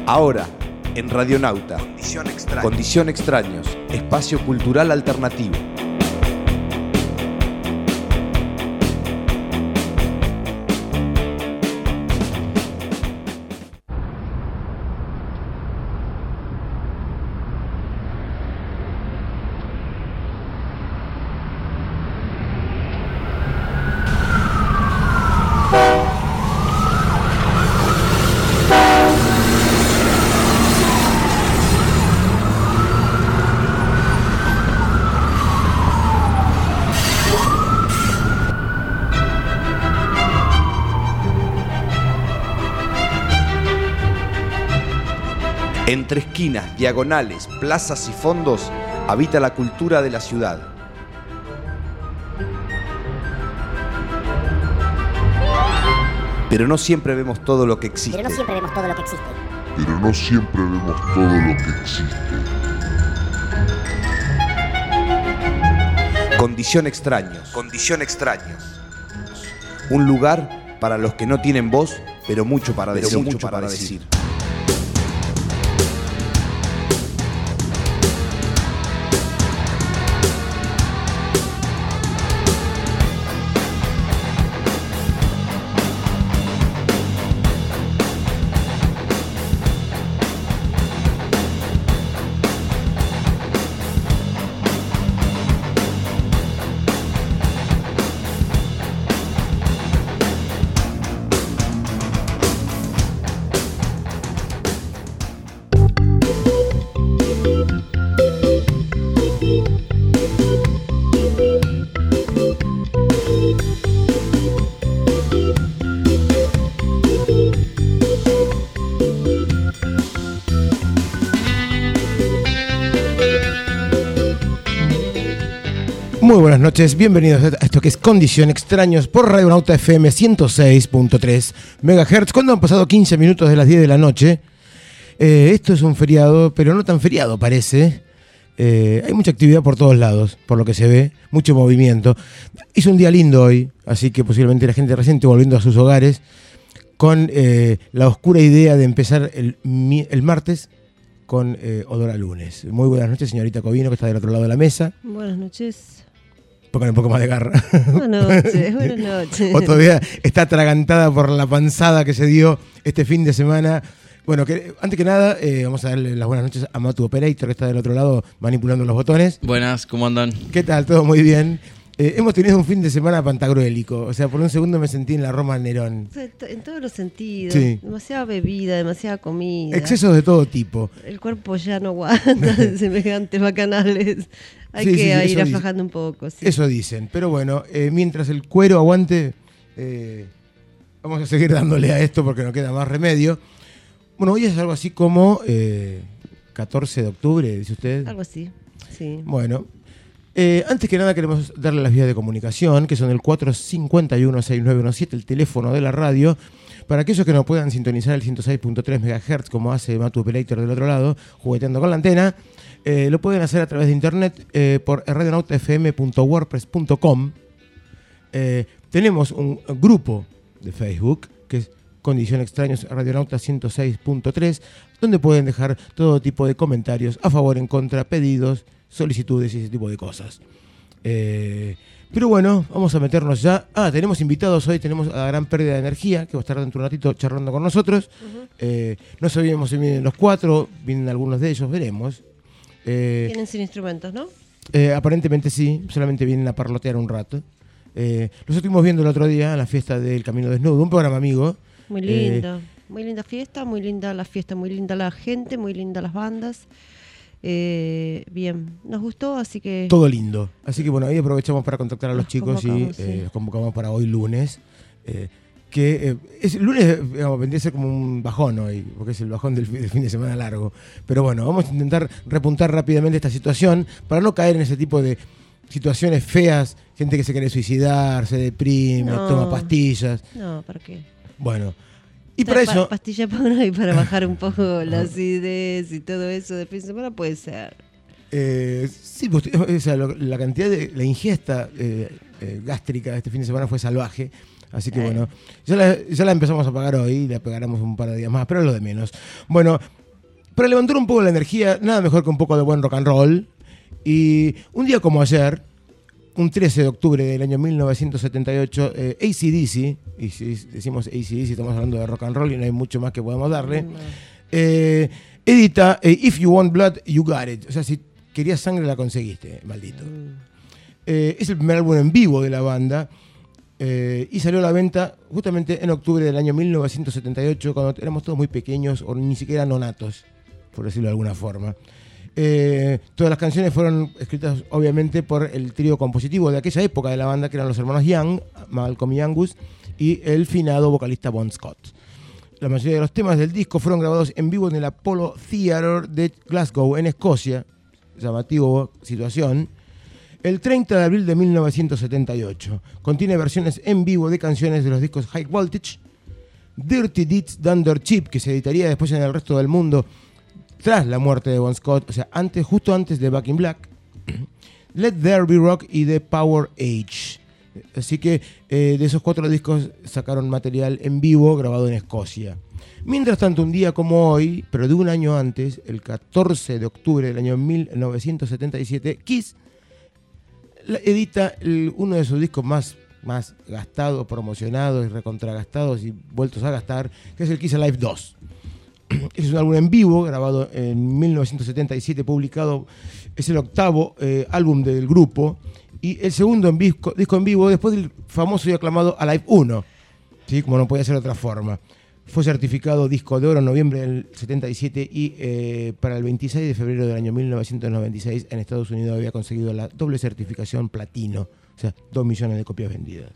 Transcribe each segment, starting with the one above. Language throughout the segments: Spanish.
Ahora, en Radionauta, Condición Extraños, espacio cultural alternativo. Entre esquinas, diagonales, plazas y fondos, habita la cultura de la ciudad. Pero no siempre vemos todo lo que existe. Condición Extraños. Un lugar para los que no tienen voz, pero mucho para decir. Muy buenas noches, bienvenidos a esto que es Condición Extraños por Radionauta FM 106.3 MHz, cuando han pasado 15 minutos de las 10 de la noche. Esto es un feriado, pero no tan feriado parece. Hay mucha actividad por todos lados, por lo que se ve, mucho movimiento. Hizo un día lindo hoy, así que posiblemente la gente reciente volviendo a sus hogares, con la oscura idea de empezar el martes con olor a lunes. Muy buenas noches, señorita Covino, que está del otro lado de la mesa. Buenas noches. Pónganle un poco más de garra. Buenas noches. O todavía está atragantada por la panzada que se dio este fin de semana. Bueno, antes que nada, vamos a darle las buenas noches a Matu Operator, que está del otro lado manipulando los botones. Buenas, ¿cómo andan? ¿Qué tal? Todo muy bien. Hemos tenido un fin de semana pantagruélico. O sea, por un segundo me sentí en la Roma Nerón. En todos los sentidos. Sí. Demasiada bebida, demasiada comida. Excesos de todo tipo. El cuerpo ya no aguanta semejantes bacanales. Hay que ir aflojando un poco. Sí. Eso dicen. Pero bueno, mientras el cuero aguante, vamos a seguir dándole a esto porque no queda más remedio. Bueno, hoy es algo así como 14 de octubre, dice usted. Algo así, sí. Bueno. Antes que nada queremos darle las vías de comunicación, que son el 451-6917, el teléfono de la radio, para aquellos que no puedan sintonizar el 106.3 MHz, como hace Matu Operator del otro lado, jugueteando con la antena, lo pueden hacer a través de internet por radionautafm.wordpress.com. Tenemos un grupo de Facebook, que es Condición Extraños Radionauta 106.3, donde pueden dejar todo tipo de comentarios a favor, en contra, pedidos, solicitudes y ese tipo de cosas. Pero bueno, vamos a meternos ya. Tenemos invitados hoy, tenemos a la Gran Pérdida de Energía, que va a estar dentro de un ratito charlando con nosotros. No sabíamos si vienen los cuatro, vienen algunos de ellos, veremos. Vienen sin instrumentos, ¿no? Aparentemente sí, solamente vienen a parlotear un rato. Los estuvimos viendo el otro día en la fiesta del Camino Desnudo, un programa amigo. Muy lindo, muy linda fiesta, muy linda la fiesta, muy linda la gente, muy linda las bandas. Bien, nos gustó, así que... Todo lindo. Así que bueno, ahí aprovechamos para contactar a los chicos y los convocamos para hoy lunes. Lunes, digamos, vendría a ser como un bajón hoy, porque es el bajón del fin de semana largo. Pero bueno, vamos a intentar repuntar rápidamente esta situación para no caer en ese tipo de situaciones feas, gente que se quiere suicidar, se deprime, toma pastillas. No, ¿para qué? Bueno, y para eso... Pastilla para y para bajar un poco la acidez y todo eso de fin de semana puede ser. Sí, pues, o sea, la cantidad de la ingesta gástrica este fin de semana fue salvaje. Así que bueno, ya la empezamos a pagar hoy, la pegaremos un par de días más, pero es lo de menos. Bueno, para levantar un poco la energía, nada mejor que un poco de buen rock and roll. Y un día como ayer, un 13 de octubre del año 1978, AC/DC, y si decimos AC/DC estamos hablando de rock and roll y no hay mucho más que podemos darle, edita If You Want Blood, You Got It. O sea, si querías sangre la conseguiste, maldito. Es el primer álbum en vivo de la banda y salió a la venta justamente en octubre del año 1978, cuando éramos todos muy pequeños o ni siquiera nonatos, por decirlo de alguna forma. Todas las canciones fueron escritas obviamente por el trío compositivo de aquella época de la banda, que eran los hermanos Young, Malcolm y Angus, y el finado vocalista Bon Scott. La mayoría de los temas del disco fueron grabados en vivo en el Apollo Theatre de Glasgow, en Escocia, llamativo situación, el 30 de abril de 1978. Contiene versiones en vivo de canciones de los discos High Voltage, Dirty Deeds Done Dirt Cheap, que se editaría después en el resto del mundo tras la muerte de Bon Scott, o sea, justo antes de Back in Black, Let There Be Rock y The Power Age. Así que de esos 4 discos sacaron material en vivo grabado en Escocia. Mientras tanto, un día como hoy, pero de un año antes, el 14 de octubre del año 1977, Kiss edita uno de sus discos más gastados, promocionados y recontragastados y vueltos a gastar, que es el Kiss Alive 2. Es un álbum en vivo, grabado en 1977, publicado, es el 8º álbum del grupo y el segundo disco en vivo después del famoso y aclamado Alive 1, ¿sí? Como no podía ser de otra forma. Fue certificado disco de oro en noviembre del 77 y para el 26 de febrero del año 1996 en Estados Unidos había conseguido la doble certificación platino, o sea, 2 millones de copias vendidas.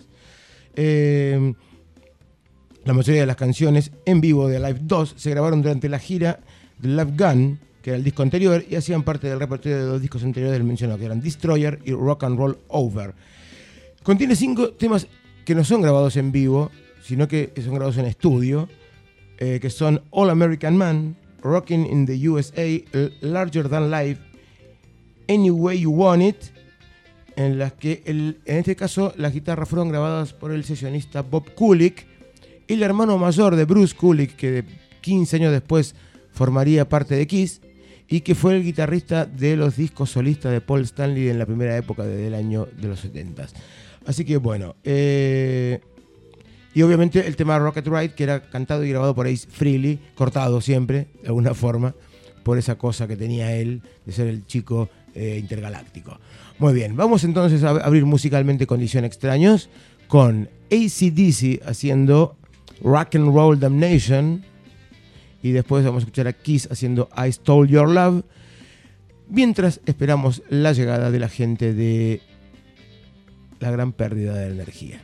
La mayoría de las canciones en vivo de Alive 2 se grabaron durante la gira de Love Gun, que era el disco anterior, y hacían parte del repertorio de 2 discos anteriores del mencionado, que eran Destroyer y Rock and Roll Over. Contiene 5 temas que no son grabados en vivo, sino que son grabados en estudio, que son All American Man, Rockin' in the USA, Larger Than Life, Any Way You Want It, en las que en este caso las guitarras fueron grabadas por el sesionista Bob Kulick, el hermano mayor de Bruce Kulick, que 15 años después formaría parte de Kiss y que fue el guitarrista de los discos solistas de Paul Stanley en la primera época del año de los 70. Así que bueno, y obviamente el tema Rocket Ride, que era cantado y grabado por Ace Frehley, cortado siempre, de alguna forma, por esa cosa que tenía él de ser el chico intergaláctico. Muy bien, vamos entonces a abrir musicalmente Condición Extraños con AC/DC haciendo Rock and Roll Damnation y después vamos a escuchar a Kiss haciendo I Stole Your Love, mientras esperamos la llegada de la gente de la gran pérdida de energía.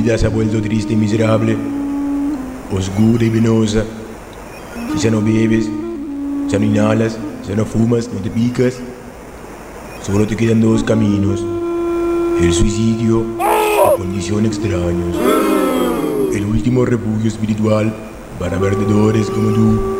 vida se ha vuelto triste y miserable, oscura y venosa. Si ya no bebes, ya no inhalas, ya no fumas, no te picas, solo te quedan dos caminos: el suicidio o condición extraños. El último refugio espiritual para perdedores como tú.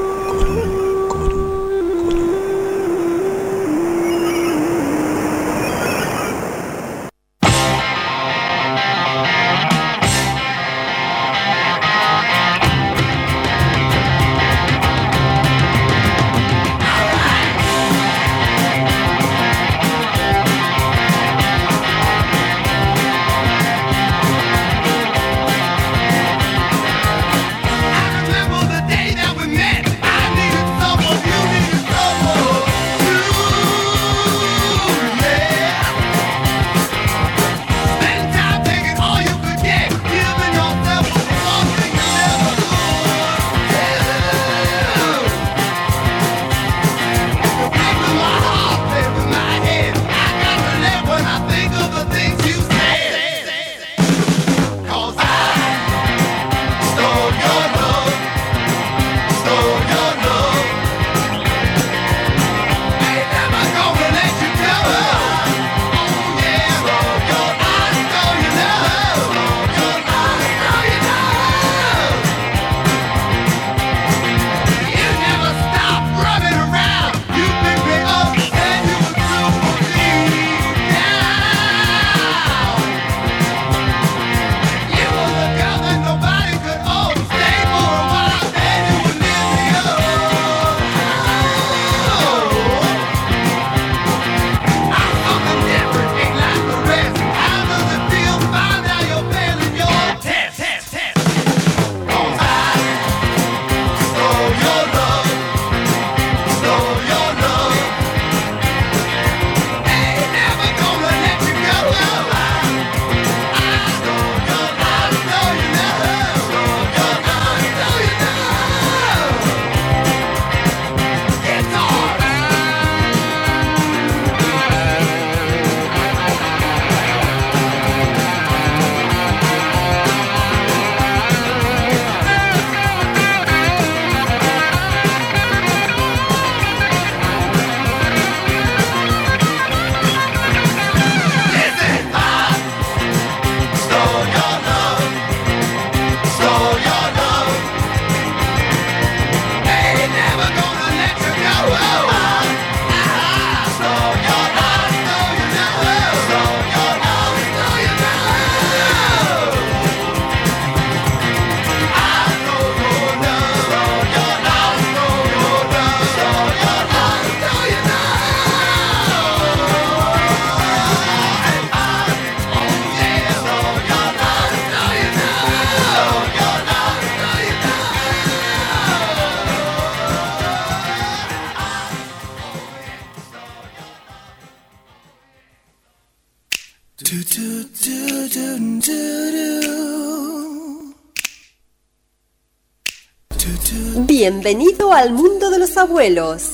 Bienvenido al mundo de los abuelos.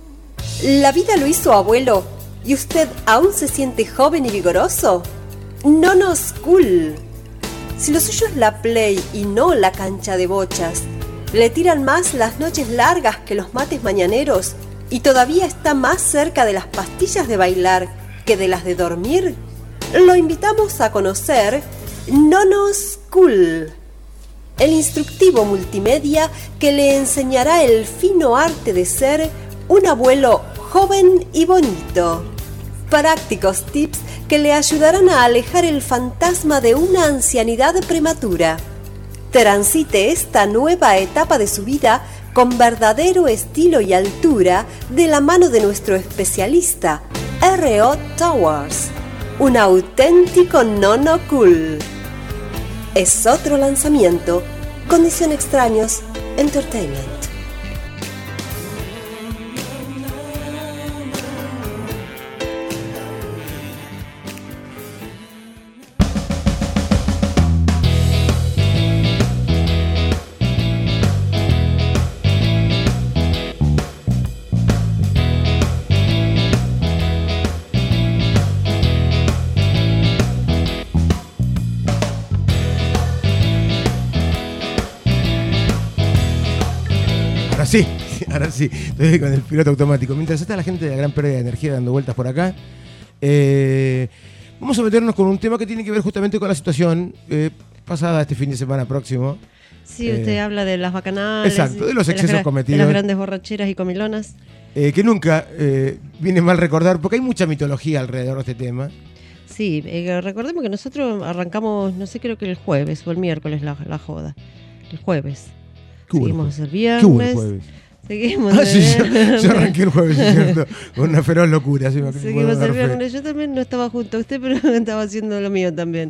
¿La vida lo hizo abuelo y usted aún se siente joven y vigoroso? Nonos Cool. Si lo suyo es la play y no la cancha de bochas, le tiran más las noches largas que los mates mañaneros y todavía está más cerca de las pastillas de bailar que de las de dormir, lo invitamos a conocer Nonos Cool, el instructivo multimedia que le enseñará el fino arte de ser un abuelo joven y bonito. Prácticos tips que le ayudarán a alejar el fantasma de una ancianidad prematura. Transite esta nueva etapa de su vida con verdadero estilo y altura de la mano de nuestro especialista, R.O. Towers, un auténtico nono cool. Es otro lanzamiento, Condición Extraños Entertainment. Ahora sí, estoy con el piloto automático. Mientras está la gente de la gran pérdida de energía dando vueltas por acá, vamos a meternos con un tema que tiene que ver justamente con la situación pasada este fin de semana próximo. Sí, usted habla de las bacanales. Exacto, de los excesos cometidos. De las grandes borracheras y comilonas. Que nunca viene mal recordar, porque hay mucha mitología alrededor de este tema. Sí, recordemos que nosotros arrancamos, no sé, creo que el jueves o el miércoles la joda. El jueves. Seguimos el viernes. ¿Qué hubo el jueves? Seguimos yo arranqué el jueves, ¿cierto? Con una feroz locura. Seguimos el viernes. Yo también no estaba junto a usted, pero estaba haciendo lo mío también.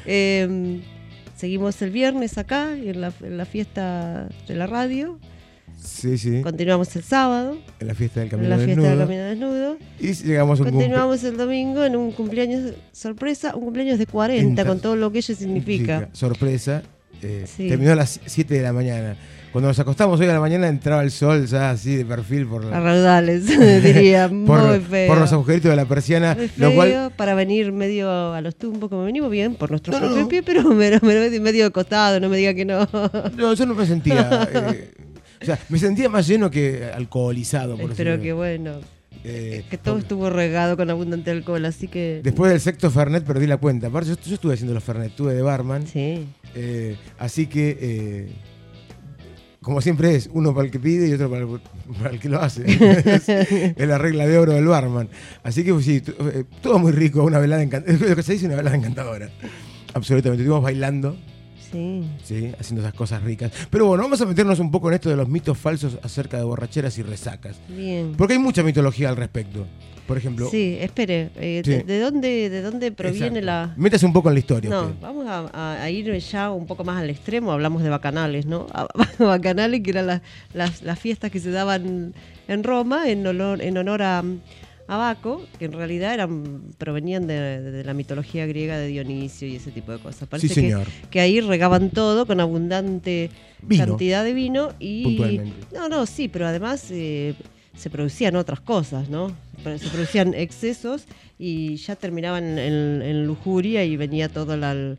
Seguimos el viernes acá, en la fiesta de la radio. Sí. Continuamos el sábado. En la fiesta del Camino Desnudo. Y llegamos Continuamos el domingo en un cumpleaños sorpresa, un cumpleaños de 40, con todo lo que ello significa. Sorpresa. Terminó a las 7 de la mañana. Cuando nos acostamos hoy a la mañana entraba el sol ya así de perfil por a raudales, diría, muy feo. Por los agujeritos de la persiana. Muy feo, lo cual, para venir medio a los tumbos, como venimos bien, por nuestro propio pie, pero medio de costado, no me diga que no. No, yo no me sentía... o sea, me sentía más lleno que alcoholizado. Pero que bueno... que todo estuvo regado con abundante alcohol, así que... Después del sexto Fernet perdí la cuenta. Aparte, yo estuve haciendo los Fernet, estuve de barman. Sí. Así que, como siempre es, uno para el que pide y otro para el que lo hace. Es la regla de oro del barman. Así que sí, todo muy rico, una velada encantadora. Lo que se dice, una velada encantadora. Absolutamente, estuvimos bailando. Sí, haciendo esas cosas ricas. Pero bueno, vamos a meternos un poco en esto de los mitos falsos acerca de borracheras y resacas. Bien. Porque hay mucha mitología al respecto. Por ejemplo... Sí, espere. Sí. ¿De dónde proviene la...? Métase un poco en la historia. No, vamos a ir ya un poco más al extremo. Hablamos de bacanales, ¿no? Bacanales, que eran las fiestas que se daban en Roma en honor a Baco, que en realidad provenían de la mitología griega de Dionisio y ese tipo de cosas. Parece sí, señor. Que ahí regaban todo con abundante cantidad de vino y... Puntualmente. Sí, pero además se producían otras cosas, ¿no? Se producían excesos y ya terminaban en lujuria y venía todo el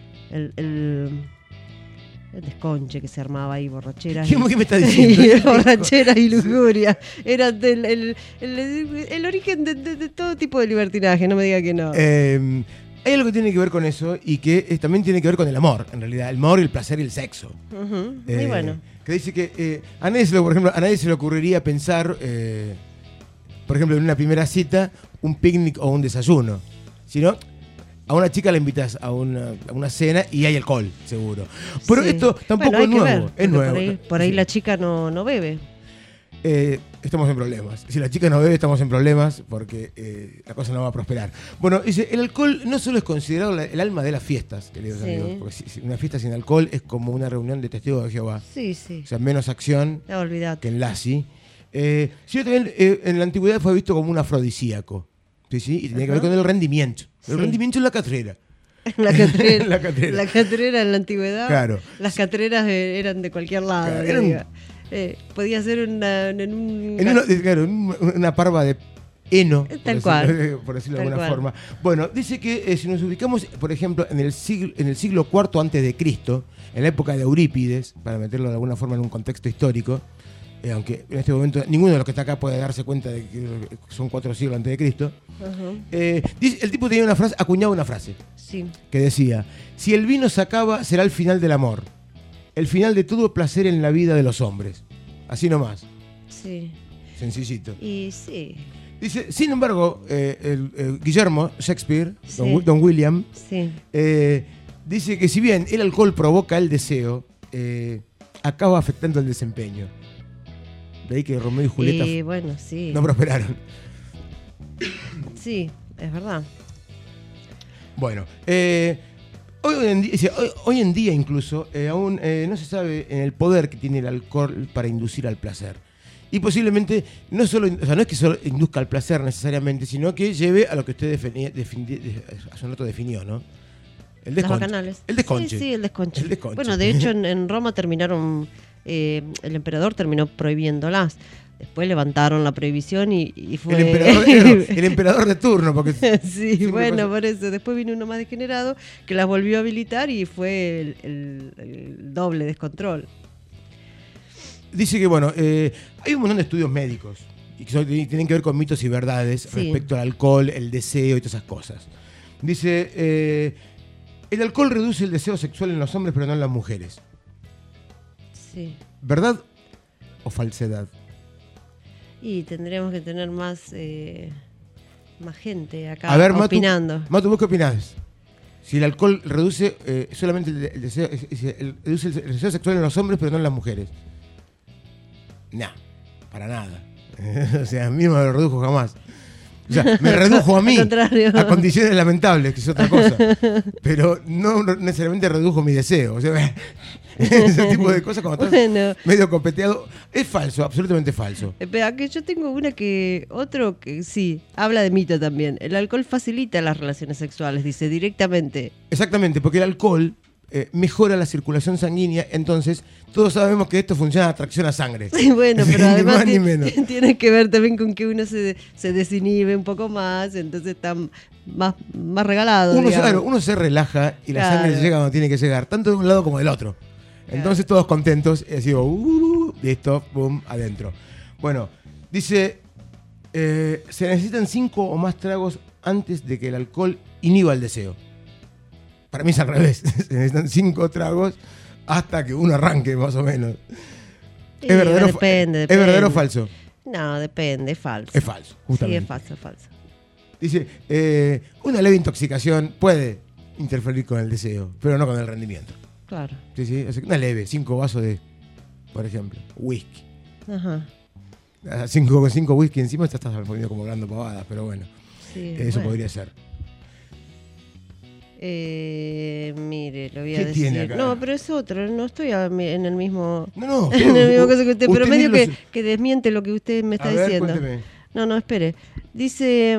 desconche que se armaba ahí, borracheras. ¿Qué me está diciendo? Borracheras y lujuria. Era el origen de todo tipo de libertinaje, no me diga que no. Hay algo que tiene que ver con eso y que también tiene que ver con el amor, en realidad. El amor, el placer y el sexo. Muy bueno. Que dice que a nadie se le ocurriría pensar, por ejemplo, en una primera cita, un picnic o un desayuno. Sino... A una chica la invitas a una cena y hay alcohol, seguro. Pero esto tampoco es nuevo. Es nuevo. Por ahí la chica no bebe. Estamos en problemas. Si la chica no bebe, estamos en problemas porque la cosa no va a prosperar. Bueno, dice, el alcohol no solo es considerado el alma de las fiestas, queridos amigos. Porque una fiesta sin alcohol es como una reunión de testigos de Jehová. Sí. O sea, menos acción que en Lassi. Sino también en la antigüedad fue visto como un afrodisíaco. Sí, y tenía que ver con el rendimiento. El rendimiento en la catrera. La catrera en la antigüedad. Claro. Las catreras eran de cualquier lado. Claro, podía ser una parva de heno. Tal cual. Por decirlo de alguna forma. Bueno, dice que si nos ubicamos, por ejemplo, en el siglo IV antes de Cristo, en la época de Eurípides, para meterlo de alguna forma en un contexto histórico, aunque en este momento ninguno de los que está acá puede darse cuenta de que son 4 siglos antes de Cristo. El tipo tenía acuñaba una frase que decía: si el vino se acaba, será el final del amor, el final de todo placer en la vida de los hombres. Así nomás. Sí. Sencillito. Y sí. Dice, sin embargo, Guillermo Shakespeare, Don William, dice que si bien el alcohol provoca el deseo, acaba afectando el desempeño. De ahí que Romeo y Julieta no prosperaron. Sí, es verdad. Bueno, hoy en día incluso aún no se sabe en el poder que tiene el alcohol para inducir al placer. Y posiblemente no es que solo induzca al placer necesariamente, sino que lleve a lo que usted hace un rato definió, ¿no? El desconche. El desconche. Sí, el desconche. Bueno, de hecho en Roma terminaron... el emperador terminó prohibiéndolas. Después levantaron la prohibición y fue... El emperador de turno. Porque sí, bueno, por eso. Después vino uno más degenerado que las volvió a habilitar y fue el doble descontrol. dice que, bueno, hay un montón de estudios médicos y que tienen que ver con mitos y verdades respecto al alcohol, el deseo y todas esas cosas. Dice, el alcohol reduce el deseo sexual en los hombres, pero no en las mujeres. Sí. ¿Verdad o falsedad? Y tendríamos que tener más gente acá A ver, opinando. Matu, ¿vos qué opinás? Si el alcohol reduce solamente el deseo, reduce el deseo sexual en los hombres, pero no en las mujeres. Nah, para nada. O sea, a mí no me lo redujo jamás. O sea, me redujo a mí a condiciones lamentables, que es otra cosa. Pero no necesariamente redujo mi deseo. O sea, ese tipo de cosas cuando estás medio copeteado. Es falso, absolutamente falso. Espera, que yo tengo otro que sí, habla de mito también. El alcohol facilita las relaciones sexuales, dice, directamente. Exactamente, porque el alcohol mejora la circulación sanguínea, entonces todos sabemos que esto funciona a atracción a sangre. Sí, bueno, pero además tiene que ver también con que uno se desinhibe un poco más, entonces está más regalado. Uno se relaja y la sangre llega donde tiene que llegar, tanto de un lado como del otro. Entonces todos contentos y así, listo, boom, adentro. Bueno, dice, se necesitan 5 o más tragos antes de que el alcohol inhiba el deseo. Para mí es al revés. Se necesitan 5 tragos hasta que uno arranque, más o menos. Sí, depende. ¿Es verdadero o falso? No, depende, es falso. Es falso, justamente. Sí, es falso. Dice, una leve intoxicación puede interferir con el deseo, pero no con el rendimiento. Claro. Sí, una leve, 5 vasos de, por ejemplo, whisky. Ajá. 5 whisky encima te estás poniendo como hablando pavadas, pero bueno. Sí, eso podría ser. Mire, lo voy a ¿Qué decir. tiene acá? No, pero es otro, no estoy en el mismo. No, en el mismo cosa que usted, pero medio los... que desmiente lo que usted me está a ver, diciendo. Cuénteme. No, espere. Dice.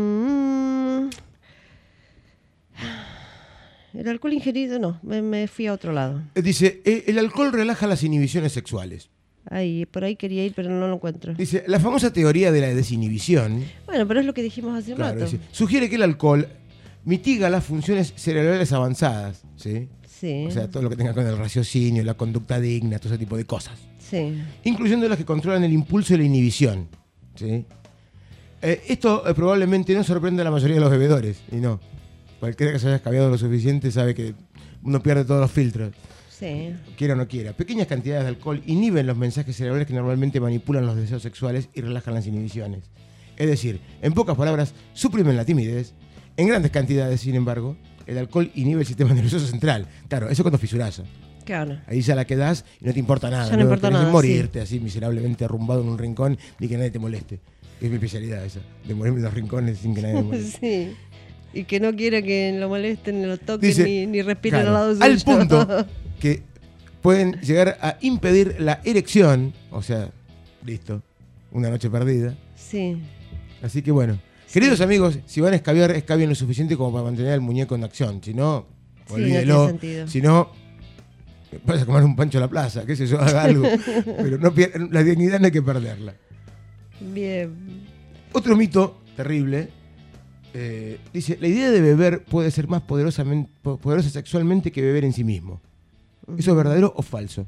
El alcohol ingerido, no, me fui a otro lado. Dice, el alcohol relaja las inhibiciones sexuales. Ahí, por ahí quería ir, pero no lo encuentro. Dice, la famosa teoría de la desinhibición. Bueno, pero es lo que dijimos hace un rato. Dice, sugiere que el alcohol mitiga las funciones cerebrales avanzadas, ¿sí? Sí. O sea, todo lo que tenga con el raciocinio, la conducta digna, todo ese tipo de cosas. Sí. Incluyendo las que controlan el impulso y la inhibición, ¿sí? Esto probablemente no sorprende a la mayoría de los bebedores, y no. Cualquiera que se haya escabeado lo suficiente sabe que uno pierde todos los filtros. Sí. Quiera o no quiera. Pequeñas cantidades de alcohol inhiben los mensajes cerebrales que normalmente manipulan los deseos sexuales y relajan las inhibiciones. Es decir, en pocas palabras, suprimen la timidez. En grandes cantidades, sin embargo, el alcohol inhibe el sistema nervioso central. Claro, eso cuando fisurazo. Claro. Ahí ya la quedás y no te importa nada. Ya no importa nada, morirte así miserablemente arrumbado en un rincón y que nadie te moleste. Es mi especialidad esa, de morirme en los rincones sin que nadie me moleste. Sí. Y que no quiera que lo molesten, ni lo toquen, dice, ni respiren claro, al lado suyo. al punto que pueden llegar a impedir la erección. O sea, listo, una noche perdida. Sí. Así que bueno. Queridos amigos, si van a escabiar, escabien lo suficiente como para mantener al muñeco en acción. Si no, olvídelo. No tiene sentido. Si no, vas a comer un pancho a la plaza, qué sé yo, haga algo. Pero la dignidad no hay que perderla. Bien. Otro mito terrible, dice, la idea de beber puede ser más poderosa sexualmente que beber en sí mismo. ¿Eso es verdadero o falso?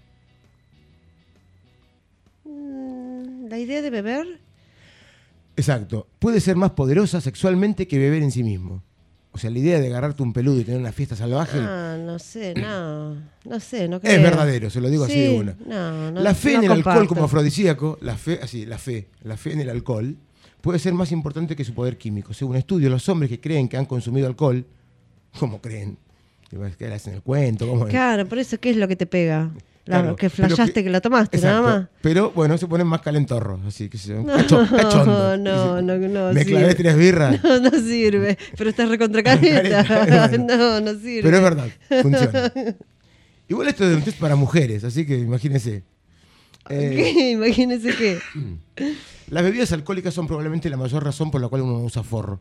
¿La idea de beber? Exacto. Puede ser más poderosa sexualmente que beber en sí mismo. O sea, la idea de agarrarte un peludo y tener una fiesta salvaje. No sé, no creo. Es verdadero, se lo digo así de una. No, la fe en el comparto. alcohol como afrodisíaco, la fe en el alcohol puede ser más importante que su poder químico. Según estudios, los hombres que creen que han consumido alcohol, ¿cómo creen? ¿Qué le hacen el cuento? ¿Cómo es? Claro, por eso, ¿qué es lo que te pega? Claro, que flashaste que la tomaste, exacto, nada más. Pero bueno, se ponen más calentorros, así que cachondos. No. Me clavé 3 birras. No sirve, pero estás recontra caleta. Bueno, no sirve. Pero es verdad, funciona. Igual esto es un test para mujeres, así que imagínense. ¿Qué? Imagínense qué. Las bebidas alcohólicas son probablemente la mayor razón por la cual uno no usa forro.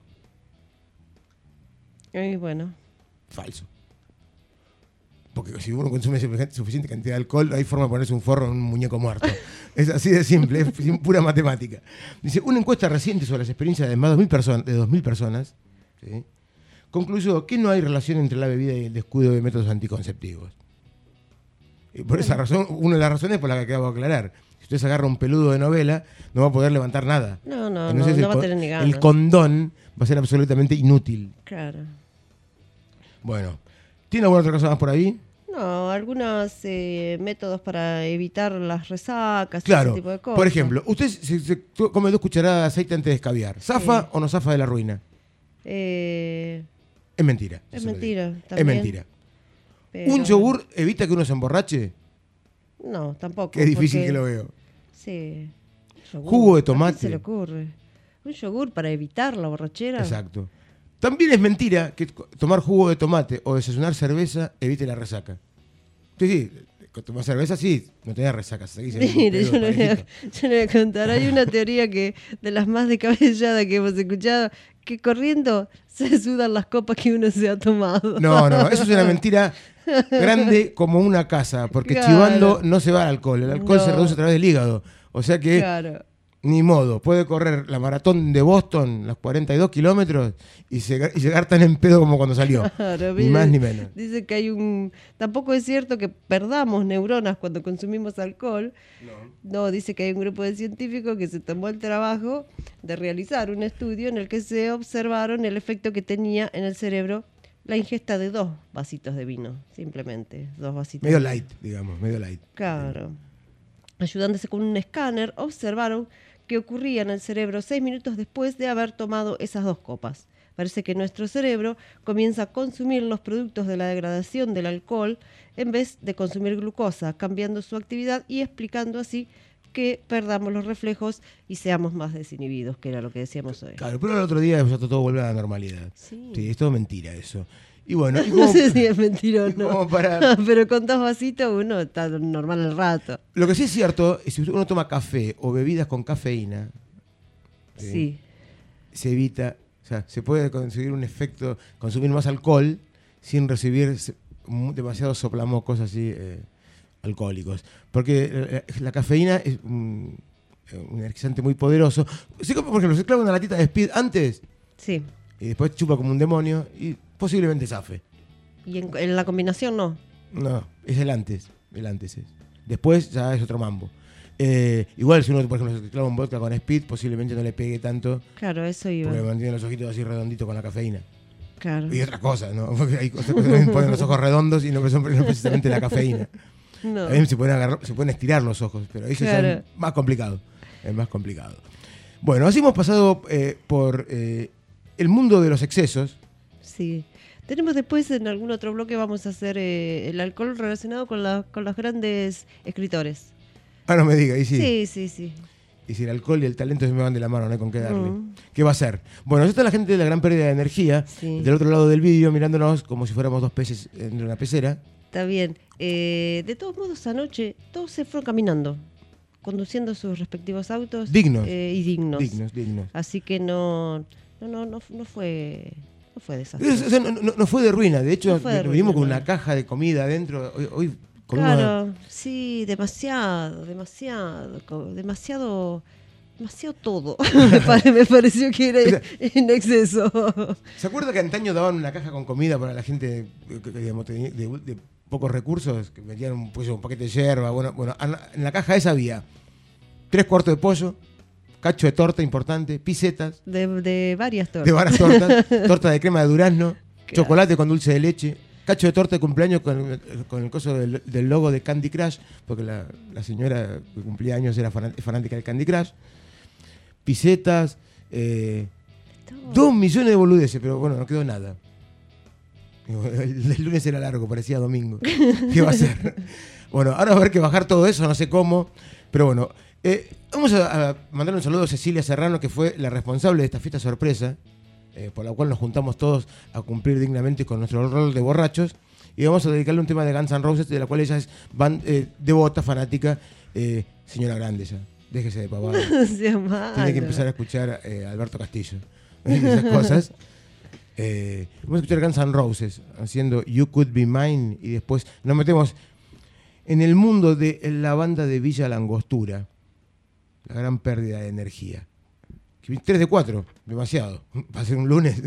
Bueno. Falso. Porque si uno consume suficiente cantidad de alcohol, no hay forma de ponerse un forro en un muñeco muerto. Es así de simple, es pura matemática. Dice, una encuesta reciente sobre las experiencias de más de 2.000 personas, ¿sí?, concluyó que no hay relación entre la bebida y el descuido de métodos anticonceptivos. Y por esa razón, una de las razones por la que acabo de aclarar. Si usted se agarra un peludo de novela, no va a poder levantar nada. No va a tener ni ganas. El condón va a ser absolutamente inútil. Claro. Bueno, ¿tiene alguna otra cosa más por ahí? No, algunos métodos para evitar las resacas, Claro, ese tipo de cosas. por ejemplo, usted se come 2 cucharadas de aceite antes de escabiar. ¿Zafa o no zafa de la ruina? Es mentira. Es eso lo mentira, digo. también. Es mentira. Pero- ¿Un yogur evita que uno se emborrache? No, tampoco. Qué difícil porque- que lo veo. Sí. Yogur. Jugo de ¿A quién tomate. se le ocurre? ¿Un yogur para evitar la borrachera? Exacto. También es mentira que tomar jugo de tomate o desayunar cerveza evite la resaca. Sí, tomar cerveza sí, no tenés resaca. Mire, yo le voy a contar. Hay una teoría que de las más descabelladas que hemos escuchado, que corriendo se sudan las copas que uno se ha tomado. No, eso es una mentira grande como una casa, porque Claro. chivando no se va al alcohol. El alcohol No. se reduce a través del hígado. O sea que Claro. ni modo, puede correr la maratón de Boston, los 42 kilómetros, y llegar tan en pedo como cuando salió. Claro, Ni mire, más ni menos. Dice que hay un... Tampoco es cierto que perdamos neuronas cuando consumimos alcohol. No, dice que hay un grupo de científicos que se tomó el trabajo de realizar un estudio en el que se observaron el efecto que tenía en el cerebro la ingesta de 2 vasitos de vino, simplemente, 2 vasitos. Medio de vino. light, digamos, medio light. Claro. Ayudándose con un escáner, observaron que ocurría en el cerebro 6 minutos después de haber tomado esas 2 copas. Parece que nuestro cerebro comienza a consumir los productos de la degradación del alcohol en vez de consumir glucosa, cambiando su actividad y explicando así que perdamos los reflejos y seamos más desinhibidos, que era lo que decíamos hoy. Claro, pero el otro día ya todo vuelve a la normalidad. Sí. Sí, es todo mentira eso. Y bueno, y No como- sé si es mentira o no. como para- Pero con 2 vasitos uno está normal el rato. lo que sí es cierto es que si uno toma café o bebidas con cafeína, Sí. se evita, o sea, se puede conseguir un efecto, consumir más alcohol sin recibir demasiados soplamocos así alcohólicos. Porque la cafeína es un energizante muy poderoso. Sí, como, por ejemplo, se clava una latita de Speed antes Sí. y después chupa como un demonio y posiblemente zafe. Y en la combinación no. No, es el antes es. Después ya es otro mambo. Igual si uno, por ejemplo, se clava un vodka con Speed, posiblemente no le pegue tanto Claro, eso iba. porque mantiene los ojitos así redonditos con la cafeína. Claro. Y otras cosas, ¿no? Porque hay cosas que también ponen los ojos redondos y no son precisamente la cafeína. No. También se pueden estirar los ojos, pero eso ya Claro. es más complicado. Es más complicado. Bueno, así hemos pasado por el mundo de los excesos. Sí. Tenemos después en algún otro bloque vamos a hacer el alcohol relacionado con los grandes escritores. Ah, no me diga, y sí. Sí. Y si el alcohol y el talento se me van de la mano, no hay con qué darle. Mm. ¿Qué va a hacer? Bueno, ya está la gente de la gran pérdida de energía, Sí. del otro lado del vídeo, mirándonos como si fuéramos 2 peces en una pecera. Está bien. De todos modos, anoche todos se fueron caminando, conduciendo sus respectivos autos. Dignos. Y dignos. Dignos. Así que no fue desastroso. O sea, no fue de ruina. De hecho, No fue de vivimos ruina, con no. una caja de comida adentro. Hoy comimos... Claro, sí, demasiado todo. Me pareció que era en exceso. ¿Se acuerda que antaño daban una caja con comida para la gente digamos, de pocos recursos? Que metían un paquete de yerba. Bueno, en la caja esa había 3 cuartos de pollo, cacho de torta importante, pisetas, De varias tortas. de varias tortas, torta de crema de durazno, Claro. chocolate con dulce de leche, cacho de torta de cumpleaños con el coso del logo de Candy Crush, porque la señora que cumplía años era fanática del Candy Crush, pisetas, 2 millones de boludeces, pero bueno, no quedó nada. El lunes era largo, parecía domingo. ¿Qué va a ser? Bueno, ahora va a haber que bajar todo eso, no sé cómo, pero bueno. Vamos a mandar un saludo a Cecilia Serrano, que fue la responsable de esta fiesta sorpresa, por la cual nos juntamos todos a cumplir dignamente con nuestro rol de borrachos. Y vamos a dedicarle un tema de Guns N' Roses, de la cual ella es devota, fanática, señora grande ya. Déjese de pavada. Sea malo. Tiene que empezar a escuchar a Alberto Castillo. Esas cosas. Vamos a escuchar Guns N' Roses haciendo You Could Be Mine y después nos metemos en el mundo de la banda de Villa La Angostura. La gran pérdida de energía. 3 de 4, demasiado. Va a ser un lunes.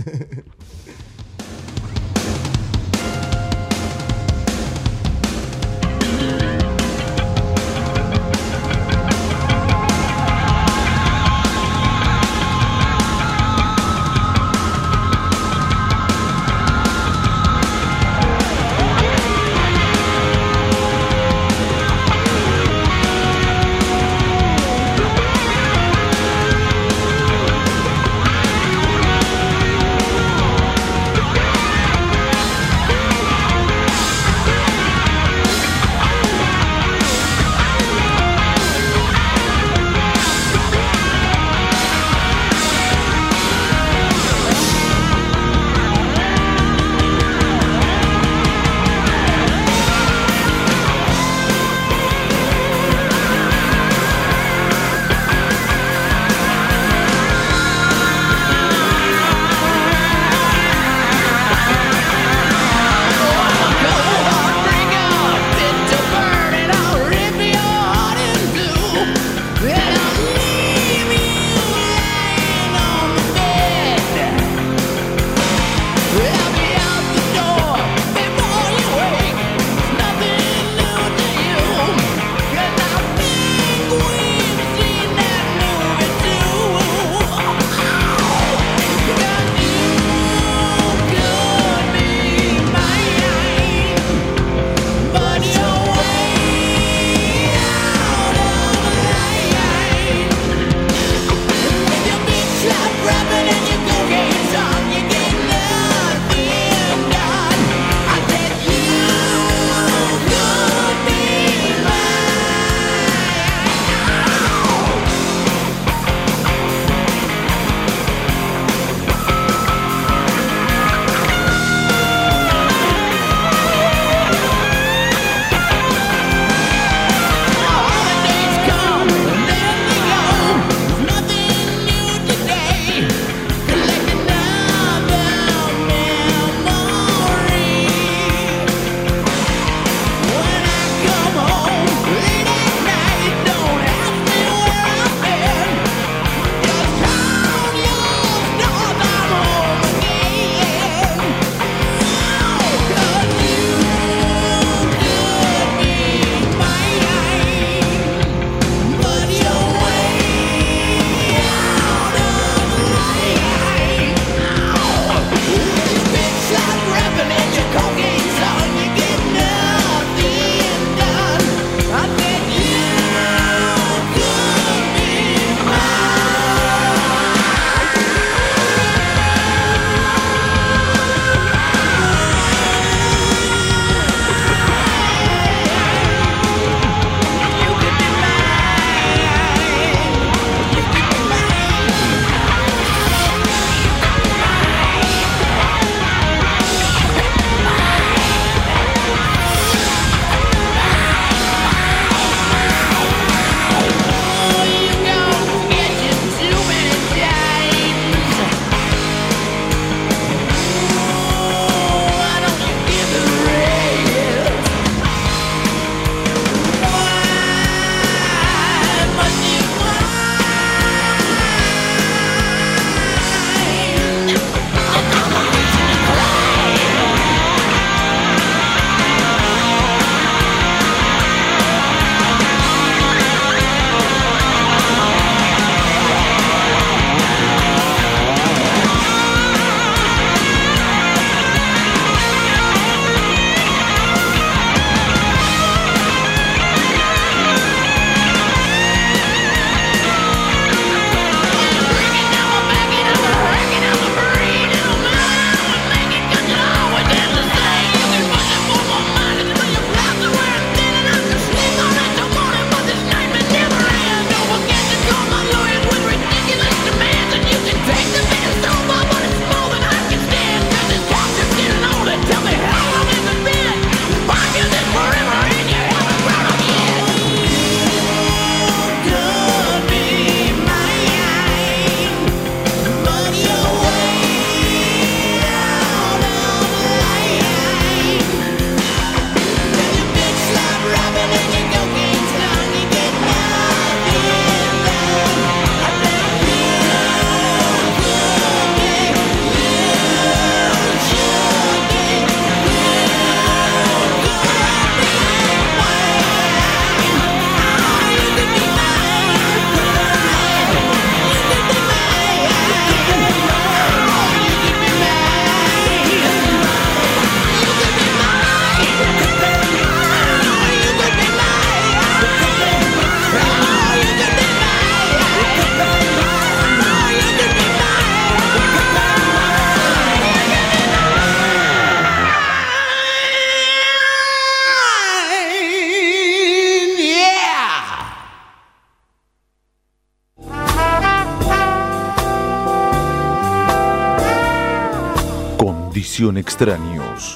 Condición Extraños.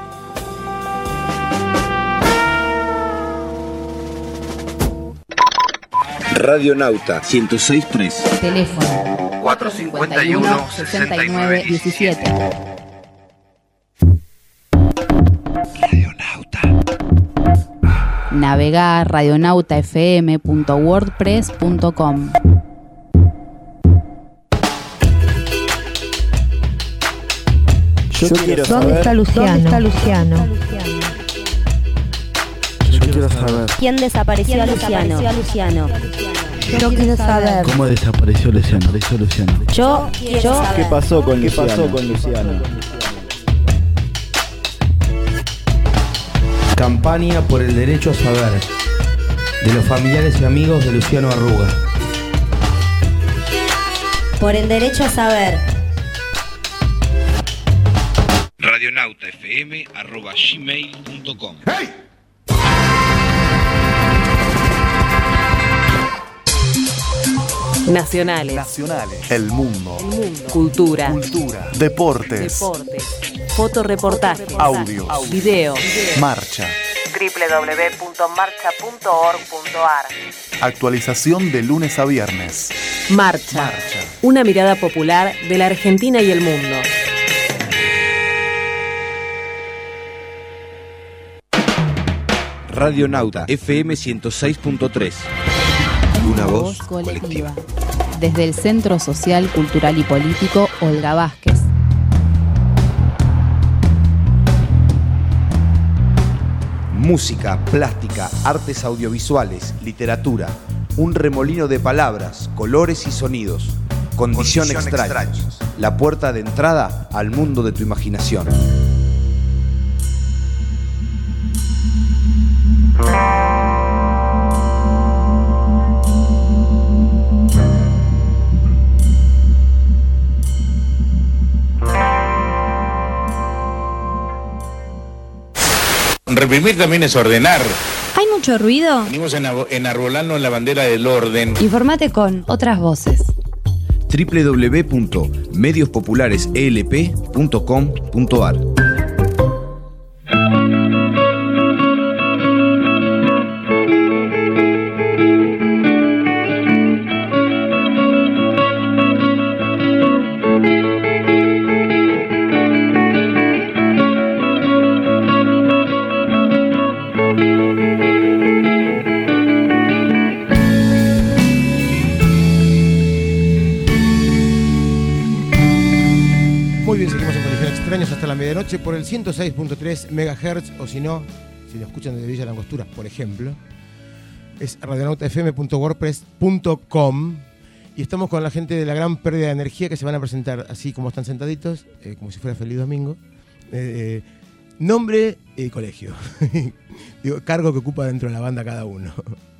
Radionauta 106.3. Teléfono 451-6917. Radionauta. Navegá radionautafm.wordpress.com. Yo quiero saber. ¿Dónde está Luciano? Yo quiero saber. ¿Quién desapareció a Luciano? Yo quiero saber. ¿Cómo desapareció Luciano? Yo quiero saber. ¿Qué pasó con Luciano? Campaña por el derecho a saber, de los familiares y amigos de Luciano Arruga. Por el derecho a saber. radionautafm@gmail.com. ¡Hey! Nacionales. El mundo. Cultura. Deportes. Fotoreportajes. Audios. Video. Marcha. www.marcha.org.ar. Actualización de lunes a viernes. Marcha. Una mirada popular de la Argentina y el mundo. Radionauta FM 106.3. Una voz colectiva. Desde el Centro Social, Cultural y Político Olga Vázquez. Música, plástica, artes audiovisuales, literatura. Un remolino de palabras, colores y sonidos. Condición Extraños. La puerta de entrada al mundo de tu imaginación. Reprimir también es ordenar. ¿Hay mucho ruido? Venimos enarbolando la bandera del orden. Informate con otras voces. www.mediosPopulareselp.com.ar. Hasta la medianoche por el 106.3 MHz, o si no, si lo escuchan desde Villa Langostura, por ejemplo, es radionautafm.wordpress.com. Y estamos con la gente de La Gran Pérdida de Energía, que se van a presentar así como están sentaditos, como si fuera Feliz Domingo. Nombre y colegio. Digo, cargo que ocupa dentro de la banda cada uno.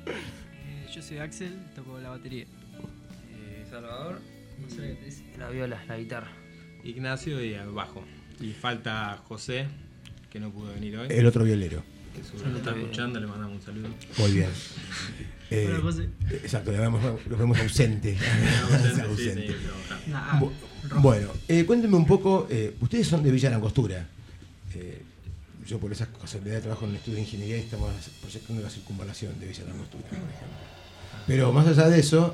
Yo soy Axel, toco la batería. Salvador, no sé, la viola, la guitarra. Ignacio y el bajo. Y falta José, que no pudo venir hoy. El otro violero. Que seguro está escuchando, le mandamos un saludo. Muy bien. Hola, José. Exacto, lo vemos ausente. ausente. Sí, bueno, cuéntenme un poco, ustedes son de Villa Langostura. Yo por esas casualidades trabajo en un estudio de ingeniería y estamos proyectando la circunvalación de Villa Langostura, por ejemplo. Pero más allá de eso,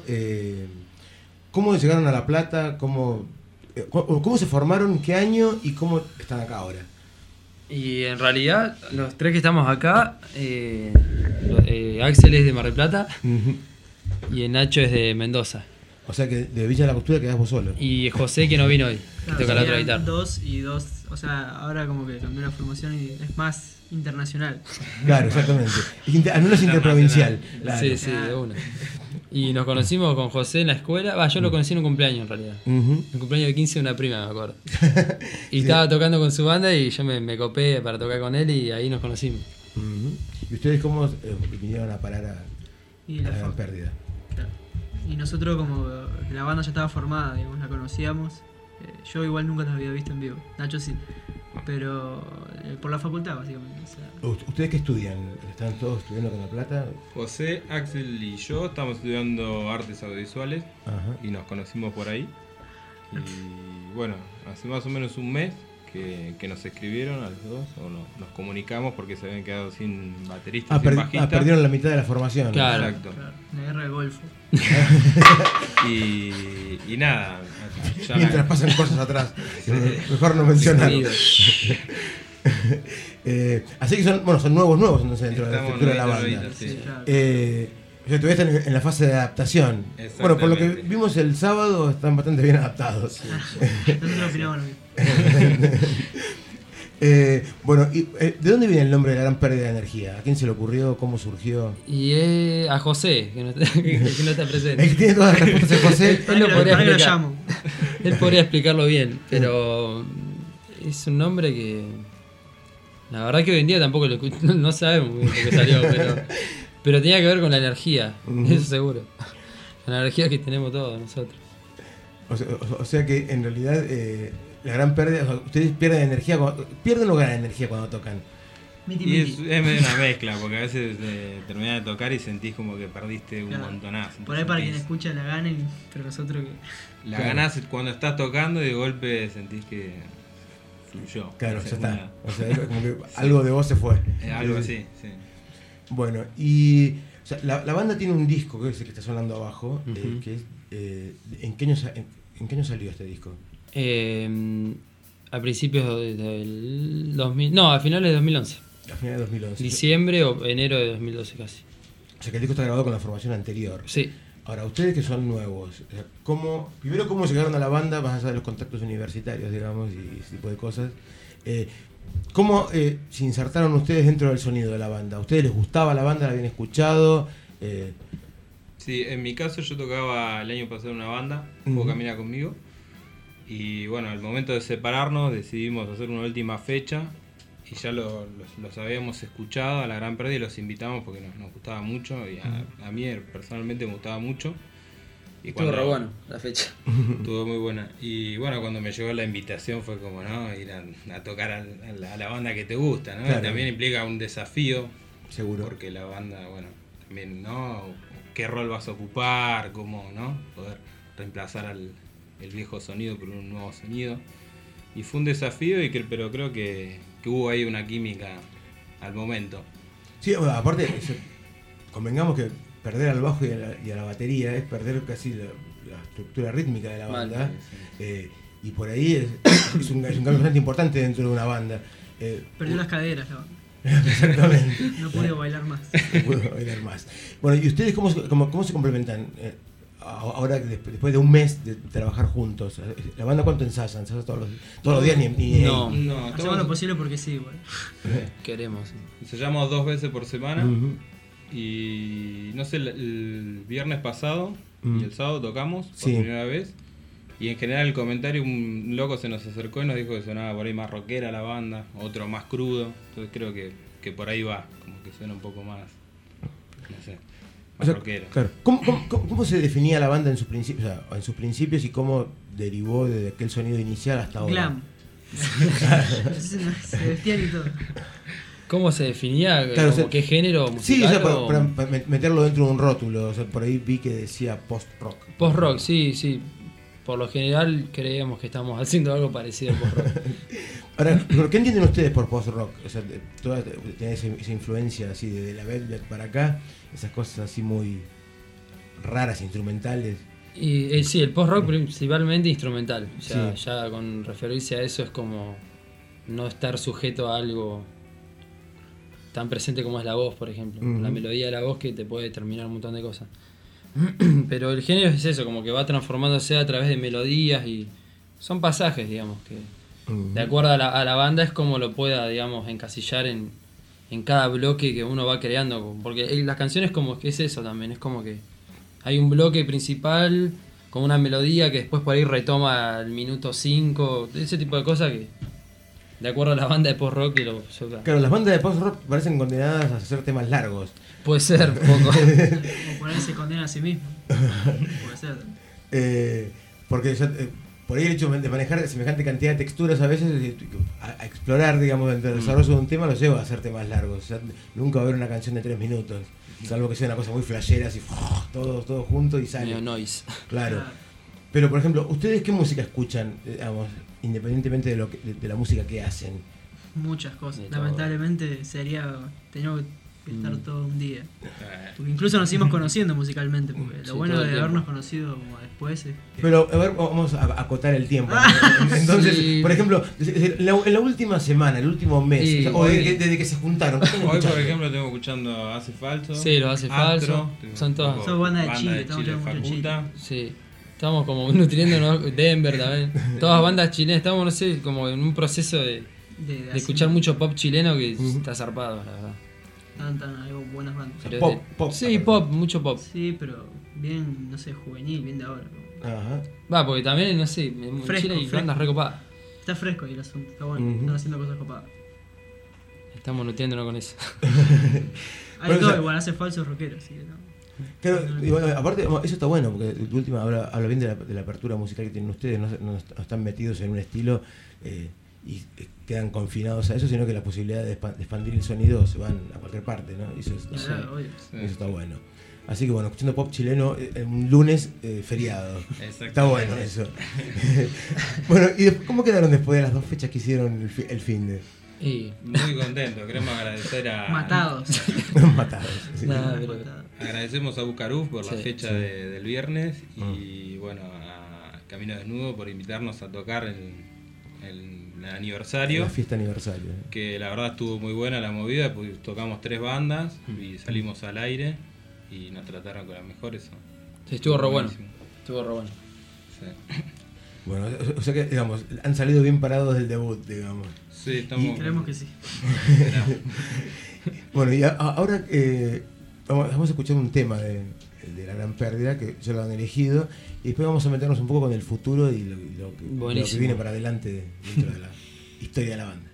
¿cómo llegaron a La Plata? ¿Cómo se formaron? ¿Qué año? ¿Y cómo están acá ahora? Y en realidad, los tres que estamos acá, Axel es de Mar del Plata y Nacho es de Mendoza. O sea que de Villa Langostura quedás vos solo. Y José, que no vino hoy, que toca la otra guitarra. Dos, o sea, ahora como que cambió la formación y es más internacional. Claro, exactamente. No es interprovincial. Claro. Sí, de una. Y nos conocimos con José en la escuela. Yo lo conocí en un cumpleaños en realidad. En un cumpleaños de 15 de una prima, me acuerdo. Y estaba tocando con su banda y yo me copé para tocar con él y ahí nos conocimos. ¿Y ustedes cómo vinieron a parar a La Gran Pérdida? Claro. Y nosotros como la banda ya estaba formada, digamos, la conocíamos. Yo igual nunca la había visto en vivo. Nacho sí. Pero por la facultad, básicamente. O sea. ¿Ustedes qué estudian? ¿Están todos estudiando con La Plata? José, Axel y yo estamos estudiando artes audiovisuales. Ajá. Y nos conocimos por ahí. Y bueno, hace más o menos un mes que nos escribieron a los dos, o nos comunicamos porque se habían quedado sin baterista, sin bajista. Perdieron la mitad de la formación. Claro. Exacto. Claro, la guerra del Golfo. y nada. Mientras pasan cosas atrás. Mejor no mencionar. Así que son nuevos entonces dentro de la estructura de la banda. Sí. O sea, todavía están en la fase de adaptación. Bueno, por lo que vimos el sábado, están bastante bien adaptados. Nosotros opinamos lo mismo. Bueno, ¿de dónde viene el nombre de la gran pérdida de energía? ¿A quién se le ocurrió? ¿Cómo surgió? Y a José, que no está presente. El que tiene todas las respuestas es José. Él lo podría explicar. Él podría explicarlo bien, pero es un nombre que la verdad que hoy en día tampoco no sabemos muy bien por qué salió, pero tenía que ver con la energía, eso seguro. Con la energía que tenemos todos nosotros. O sea que en realidad la gran pérdida, o sea, ustedes pierden energía, ¿pierden o ganan energía cuando tocan? Y es medio una mezcla, porque a veces terminás de tocar y sentís como que perdiste un montonazo. Por ahí para quien escucha la ganen, pero nosotros que... La ganás cuando estás tocando y de golpe sentís que fluyó. Claro, ya está. O sea, como que algo de vos se fue. Algo así, sí. Bueno, y o sea, la banda tiene un disco, que es el que está sonando abajo, que es, ¿en qué año salió este disco? A principios del 2000, no, a finales de 2011. A finales de 2011. Diciembre o enero de 2012 casi. O sea que el disco está grabado con la formación anterior. Sí. Ahora, ustedes que son nuevos, o sea, ¿cómo llegaron a la banda, más allá de los contactos universitarios, digamos, y ese tipo de cosas? ¿Cómo se insertaron ustedes dentro del sonido de la banda? ¿A ustedes les gustaba la banda? ¿La habían escuchado? Sí, en mi caso yo tocaba el año pasado en una banda, Hugo Camina Conmigo, y bueno, al momento de separarnos decidimos hacer una última fecha y ya los habíamos escuchado a la gran pérdida y los invitamos porque nos gustaba mucho y a mí personalmente me gustaba mucho. Y estuvo re bueno la fecha. Estuvo muy buena. Y bueno, cuando me llegó la invitación fue como, ¿no? Ir a tocar a la banda que te gusta, ¿no? Claro. Y también implica un desafío. Seguro. Porque la banda, bueno, también, ¿no? ¿Qué rol vas a ocupar? ¿Cómo, no? Poder reemplazar el viejo sonido por un nuevo sonido. Y fue un desafío, pero creo que hubo ahí una química al momento. Sí, bueno, aparte, convengamos que perder al bajo y a la batería es perder casi la estructura rítmica de la banda. Sí. Y por ahí es un cambio bastante importante dentro de una banda. Perdió las caderas la banda. Exactamente. No pude bailar más. No pude bailar más. Bueno, ¿y ustedes cómo se complementan? Ahora, después de un mes de trabajar juntos, ¿la banda cuánto ensayan? ¿Ensayan todos los días? No, hacemos lo posible porque sí, igual. Queremos. Ensayamos 2 veces por semana. Y no sé, el viernes pasado y el sábado tocamos por primera vez. Y en general el comentario, un loco se nos acercó y nos dijo que sonaba por ahí más rockera la banda, otro más crudo. Entonces creo que por ahí va, como que suena un poco más, no sé, más rockera. Claro. ¿Cómo se definía la banda en sus principios, o sea, en sus principios y cómo derivó de aquel sonido inicial hasta ahora? Glam. Se vestían y todo. ¿Cómo se definía? Claro, ¿qué género musical? Sí, o sea, para meterlo dentro de un rótulo. O sea, por ahí vi que decía post-rock. Post-rock, sí. Por lo general creíamos que estamos haciendo algo parecido al post-rock. Ahora, ¿qué entienden ustedes por post-rock? O sea, toda esa influencia así de la Velvet para acá, esas cosas así muy raras, instrumentales. Y sí, el post-rock principalmente instrumental. O sea, ya con referirse a eso es como no estar sujeto a algo tan presente como es la voz, por ejemplo. La melodía de la voz que te puede determinar un montón de cosas. Pero el género es eso, como que va transformándose a través de melodías y son pasajes, digamos, que de acuerdo a la banda es como lo pueda, digamos, encasillar en cada bloque que uno va creando. Porque las canciones como que es eso también, es como que hay un bloque principal con una melodía que después por ahí retoma al minuto 5, ese tipo de cosas que de acuerdo a la banda de post-rock Claro, las bandas de post-rock parecen condenadas a hacer temas largos. Puede ser, poco. O por ahí se condena a sí mismo. Puede ser. Porque por ahí el hecho de manejar semejante cantidad de texturas a veces, a explorar, digamos, dentro del desarrollo de un tema, lo lleva a hacer temas largos. O sea, nunca va a haber una canción de 3 minutos. Salvo que sea una cosa muy flashera, así, todo junto y sale. Noise. Claro. Pero, por ejemplo, ¿ustedes qué música escuchan, digamos, independientemente de la música que hacen? Muchas cosas. Lamentablemente teníamos que estar todo un día. Porque incluso nos seguimos conociendo musicalmente, porque lo bueno de habernos conocido como después es que... Pero, a ver, vamos a acotar el tiempo. Entonces, por ejemplo, en la última semana, el último mes, o desde que se juntaron. Hoy, por ejemplo, tengo escuchando Hace Falso. Sí, los Hace Falso. Son todas. Son bandas de Chile, Faculta. Sí. Estamos como nutriéndonos, Denver también. Todas bandas chilenas. Estamos, no sé, como en un proceso de escuchar mucho pop chileno que está zarpado, la verdad. Hay buenas bandas. Pop. Sí, pop, mucho pop. Sí, pero bien, no sé, juvenil, bien de ahora. Ajá. Va, porque también, no sé, en Chile hay bandas recopadas. Está fresco ahí el asunto, está bueno, están haciendo cosas copadas. Estamos nutriéndonos con eso. Hay todo, igual Hace Falso rockero, así que no. Claro, aparte, eso está bueno, porque de última habla bien de la apertura musical que tienen ustedes, no están metidos en un estilo y quedan confinados a eso, sino que la posibilidad de expandir el sonido se van a cualquier parte, ¿no? Eso está bueno. Así que bueno, escuchando pop chileno, un lunes feriado. Está bueno eso. Bueno, ¿y cómo quedaron después de las 2 fechas que hicieron el fin de...? Muy contento, queremos agradecer a... Matados. Sí. Agradecemos a Bucarú por la fecha del viernes y bueno, a Camino Desnudo por invitarnos a tocar el aniversario. La fiesta aniversario. Que la verdad estuvo muy buena la movida, porque tocamos 3 bandas y salimos al aire y nos trataron con las mejores. Sí, estuvo re bueno. Sí. Bueno, o sea que, digamos, han salido bien parados del debut, digamos. Sí, creemos que sí. Bueno, y ahora vamos a escuchar un tema de La Gran Pérdida, que ya lo han elegido, y después vamos a meternos un poco con el futuro y lo que viene para adelante dentro de la historia de la banda.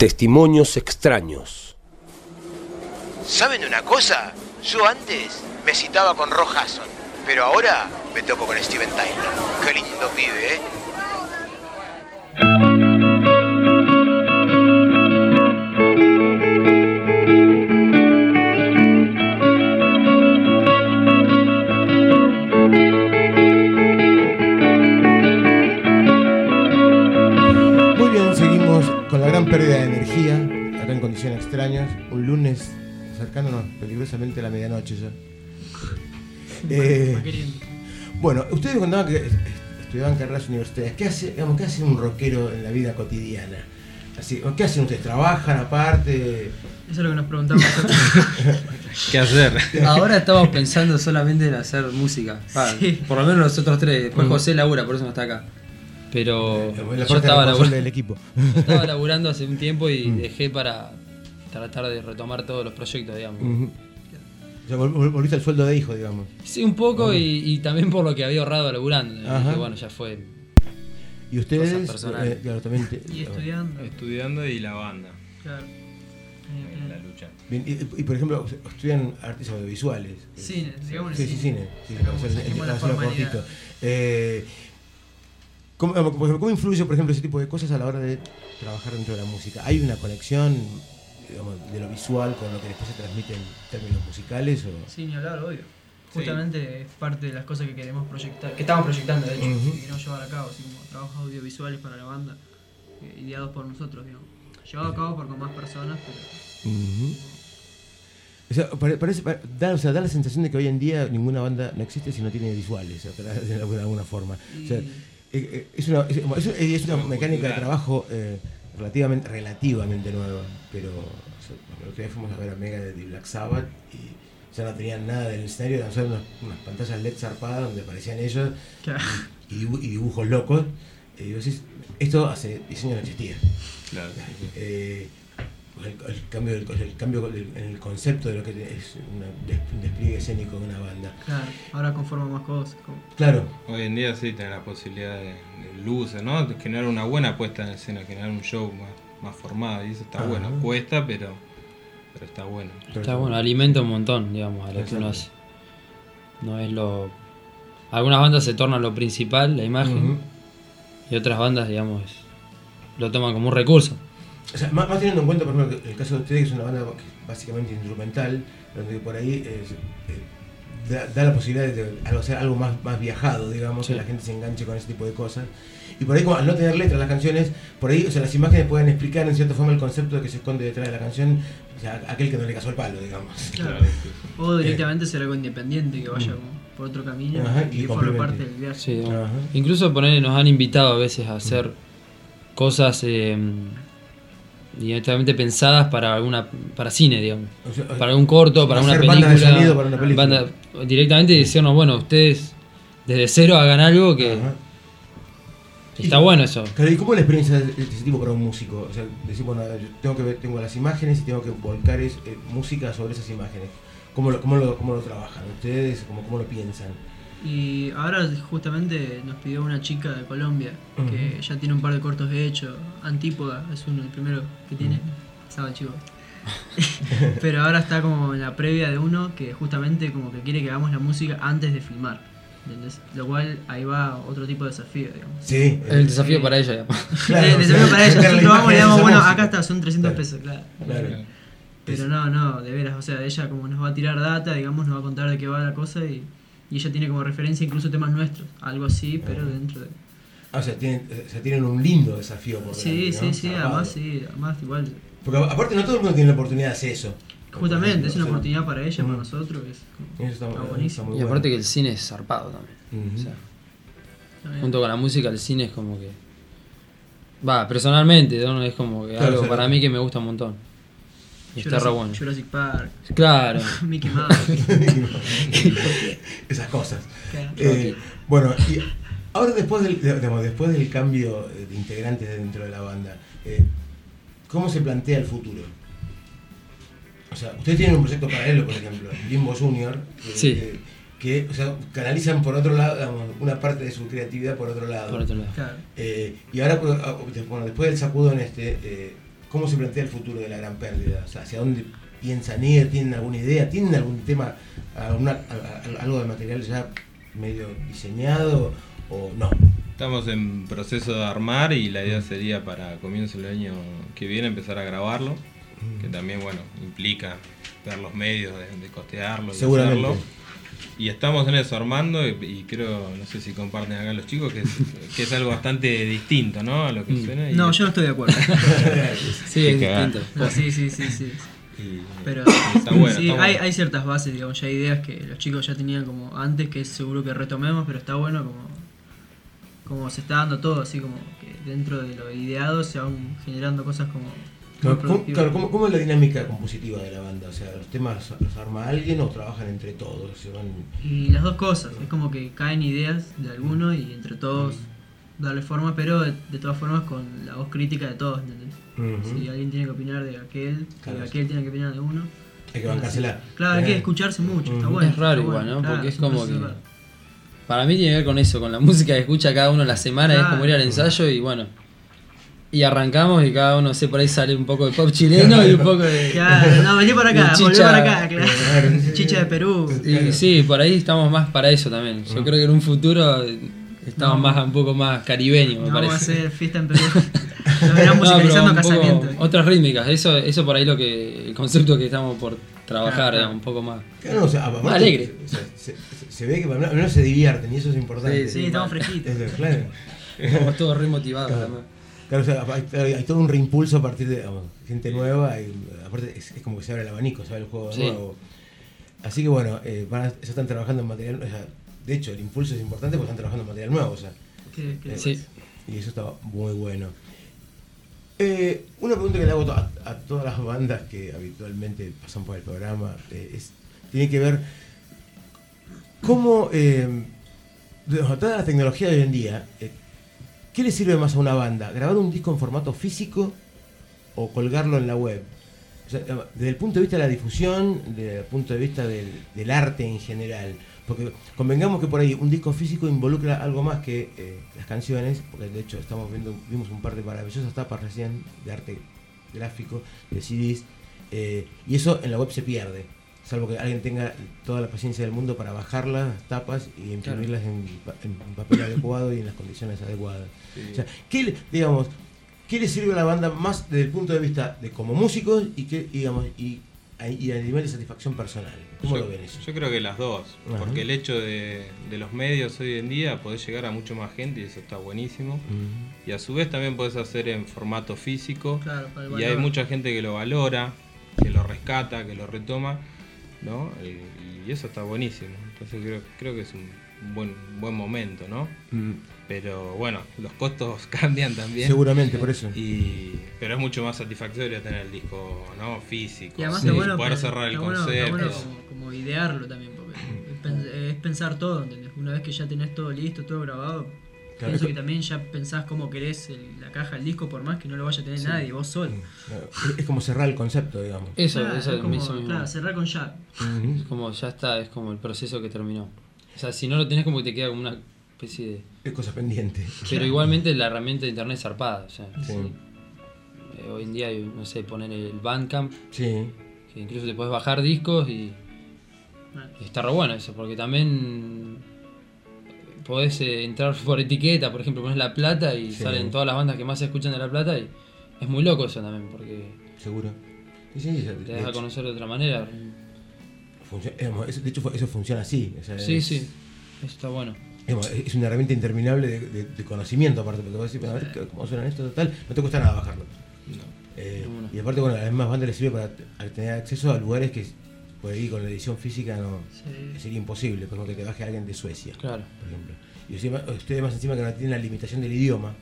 Testimonios extraños. ¿Saben una cosa? Yo antes me citaba con Rock Hudson, pero ahora me toco con Steven Tyler. Qué lindo pibe, ¿eh? Muy bien, seguimos con la gran pérdida de energía, acá en Condiciones Extrañas, un lunes acercándonos peligrosamente a la medianoche ya. Bueno, ustedes contaban que estudiaban carreras universitarias. ¿Qué hace un rockero en la vida cotidiana? Así, ¿qué hacen ustedes? ¿Trabajan aparte? Eso es lo que nos preguntamos. ¿Qué hacer? Ahora estamos pensando solamente en hacer música. Sí. Por lo menos nosotros tres. Después José labura, por eso no está acá. Pero yo del equipo. estaba laburando hace un tiempo y dejé para tratar de retomar todos los proyectos, digamos. O sea, volviste al sueldo de hijo, digamos. Sí, un poco y también por lo que había ahorrado laburando. Dije, bueno, ya fue. ¿Y ustedes? Claro, también y estudiando. Estudiando y la banda. Claro. En la lucha. Bien, y por ejemplo, estudian artes audiovisuales. Cine, digamos sí, cine. Sí, Seguimos la formalidad. ¿Cómo influye, por ejemplo, ese tipo de cosas a la hora de trabajar dentro de la música? ¿Hay una conexión, digamos, de lo visual con lo que después se transmite en términos musicales? ¿O? Sí, ni hablar, obvio. Justamente es parte de las cosas que queremos proyectar, que estamos proyectando, de hecho, que queremos llevar a cabo, así como trabajos audiovisuales para la banda, ideados por nosotros, digamos. Llevado a cabo con más personas, pero... O sea, da la sensación de que hoy en día ninguna banda no existe si no tiene visuales, de alguna forma. O sea, es una mecánica de trabajo relativamente nueva, pero el otro día fuimos a ver a Megadeth y Black Sabbath y ya no tenían nada del escenario, eran solo unas pantallas LED zarpadas donde aparecían ellos y dibujos locos. Y vos decís, esto hace 10 años no existía. Claro. El cambio en el concepto de lo que es un despliegue escénico de una banda. Claro, ahora conforma más cosas. Claro. Hoy en día sí tenés la posibilidad de luces, ¿no? De generar una buena puesta en escena, generar un show más formado, y eso está bueno. Cuesta, pero está bueno. Está bueno, alimenta un montón, digamos, a lo que uno hace. No es lo... Algunas bandas se tornan lo principal, la imagen, y otras bandas, digamos, lo toman como un recurso. O sea, más teniendo en cuenta, por ejemplo, el caso de ustedes, que es una banda básicamente instrumental, donde por ahí da la posibilidad de hacer algo más viajado, digamos, que la gente se enganche con ese tipo de cosas. Y por ahí, como al no tener letras las canciones, por ahí, o sea, las imágenes pueden explicar en cierta forma el concepto que se esconde detrás de la canción, o sea, aquel que no le casó el palo, digamos. Claro. O directamente ser algo independiente, que vaya por otro camino y forme parte del viaje. Sí, incluso nos han invitado a veces a hacer cosas directamente pensadas para cine, digamos, o sea, para algún corto, para una película, bandas de sonido para una película. Directamente decirnos, bueno, ustedes desde cero hagan algo que está bueno eso. Claro, ¿y cómo es la experiencia de ese tipo para un músico? O sea, decir, bueno, yo tengo las imágenes y tengo que volcar música sobre esas imágenes. ¿Cómo lo trabajan ustedes? ¿Cómo lo piensan? Y ahora justamente nos pidió una chica de Colombia que ya tiene un par de cortos hechos. Antípoda es el primero que tiene. Estaba chico. Pero ahora está como en la previa de uno que justamente como que quiere que hagamos la música antes de filmar. ¿Entendés? Lo cual ahí va otro tipo de desafío, digamos. Sí. El desafío para ella, digamos. Claro, el desafío para ella. Nosotros vamos y le damos, bueno, acá está, son 300 pesos, claro. Pero no, de veras, o sea, ella como nos va a tirar data, digamos, nos va a contar de qué va la cosa y ella tiene como referencia incluso temas nuestros, algo así, pero dentro de... O sea, tienen un lindo desafío por delante, sí, además igual... Porque aparte no todo el mundo tiene la oportunidad de hacer eso. Justamente, es una oportunidad para ella, para nosotros, está buenísimo. Y aparte que el cine es zarpado también. O sea, junto con la música, el cine es como que... personalmente, ¿no? Es como que algo para mí que me gusta un montón. Jurassic Park. Claro. Mickey Mouse. Esas cosas. Claro. Bueno, y ahora después del cambio de integrantes dentro de la banda, ¿cómo se plantea el futuro? O sea, ustedes tienen un proyecto paralelo, por ejemplo, Limbo Junior, que o sea, canalizan por otro lado, digamos, una parte de su creatividad por otro lado. Claro. Y ahora, después del sacudón ¿cómo se plantea el futuro de La Gran Pérdida? O sea, ¿hacia dónde piensan ir? ¿Tienen alguna idea? ¿Tienen algún tema, algo de material ya medio diseñado o no? Estamos en proceso de armar y la idea sería para comienzos del año que viene empezar a grabarlo, que también, bueno, implica ver los medios de costearlo y hacerlo. Y estamos en eso, armando, y creo, no sé si comparten acá los chicos, que es algo bastante distinto, ¿no? A lo que suena. No, yo no estoy de acuerdo. Sí, es distinto. No, sí. Pero está bueno, sí, está bueno. Hay ciertas bases, digamos, ya ideas que los chicos ya tenían como antes, que seguro que retomemos, pero está bueno como se está dando todo, así como que dentro de lo ideado se van generando cosas como... ¿Cómo es la dinámica compositiva de la banda? O sea, ¿los temas los arma alguien o trabajan entre todos? Y las dos cosas, es como que caen ideas de alguno y entre todos darle forma, pero de todas formas con la voz crítica de todos, ¿entendés? Si alguien tiene que opinar de aquel, aquel tiene que opinar de uno. Hay que bancársela. Claro, hay que escucharse mucho, está bueno. Es raro igual, ¿no? Porque es como que... Para mí tiene que ver con eso, con la música que escucha cada uno la semana, es como ir al ensayo y bueno... Y arrancamos y cada uno, no sé, por ahí sale un poco de pop chileno y un poco de... Claro, no, vení para acá, volví para acá, claro. Chicha de Perú. Y sí, por ahí estamos más para eso también. Yo creo que en un futuro estamos un poco más caribeños, me parece. Vamos a hacer fiesta en Perú. Nos verán musicalizando casamientos. Otras rítmicas, eso por ahí el concepto que estamos por trabajar, digamos, un poco más, claro, o sea, más alegre. Se ve que al menos se divierten y eso es importante. Sí, estamos fresquitos. Claro. Estamos todos re motivados. Claro, o sea, hay todo un reimpulso a partir de gente nueva, y aparte es como que se abre el abanico, se abre el juego nuevo. Así que bueno, ya están trabajando en material, o sea, de hecho el impulso es importante porque están trabajando en material nuevo, o sea. Sí. Y eso está muy bueno. Una pregunta que le hago a todas las bandas que habitualmente pasan por el programa tiene que ver cómo toda la tecnología de hoy en día, ¿qué le sirve más a una banda? ¿Grabar un disco en formato físico o colgarlo en la web? O sea, desde el punto de vista de la difusión, desde el punto de vista del arte en general. Porque convengamos que por ahí un disco físico involucra algo más que las canciones, porque de hecho vimos un par de maravillosas tapas recién de arte gráfico, de CDs, y eso en la web se pierde. Salvo que alguien tenga toda la paciencia del mundo para bajar las tapas y imprimirlas en papel adecuado y en las condiciones adecuadas. Sí. O sea, ¿qué le sirve a la banda más desde el punto de vista de como músicos y a nivel de satisfacción personal? ¿Cómo lo ven eso? Yo creo que las dos, porque el hecho de los medios hoy en día podés llegar a mucho más gente y eso está buenísimo. Y a su vez también podés hacer en formato físico, y hay mucha gente que lo valora, que lo rescata, que lo retoma, ¿no? Y eso está buenísimo. Entonces creo que es un buen momento, ¿no? Pero bueno, los costos cambian también. Seguramente, por eso. Pero es mucho más satisfactorio tener el disco, ¿no? Físico. Y además poder cerrar el concepto. Bueno, como idearlo también, porque es pensar todo, ¿entendés? Una vez que ya tenés todo listo, todo grabado, pienso que también ya pensás cómo querés la caja, el disco, por más que no lo vaya a tener nadie, vos solo. Es como cerrar el concepto, digamos. Eso mismo. Claro, cerrar con llave. Es como ya está, es como el proceso que terminó. O sea, si no lo tenés, como que te queda como una especie de... Es cosa pendiente. Pero igualmente la herramienta de internet es zarpada. O sea, hoy en día hay, no sé, poner el Bandcamp. Sí. Que incluso te podés bajar discos y está re bueno eso, porque también podés entrar por etiqueta, por ejemplo, pones La Plata y salen todas las bandas que más se escuchan de La Plata, y es muy loco eso también, porque seguro te das a conocer de otra manera. De hecho eso funciona así, o sea, sí, eso está bueno. Es una herramienta interminable de conocimiento, aparte, porque vos decís, a ver cómo suenan esto, tal, no te cuesta nada bajarlo. Y aparte, bueno, a las mismas bandas les sirve para tener acceso a lugares que por ahí con la edición física sería imposible, por ejemplo, que te baje alguien de Suecia, por ejemplo. Y ustedes más encima que no tienen la limitación del idioma,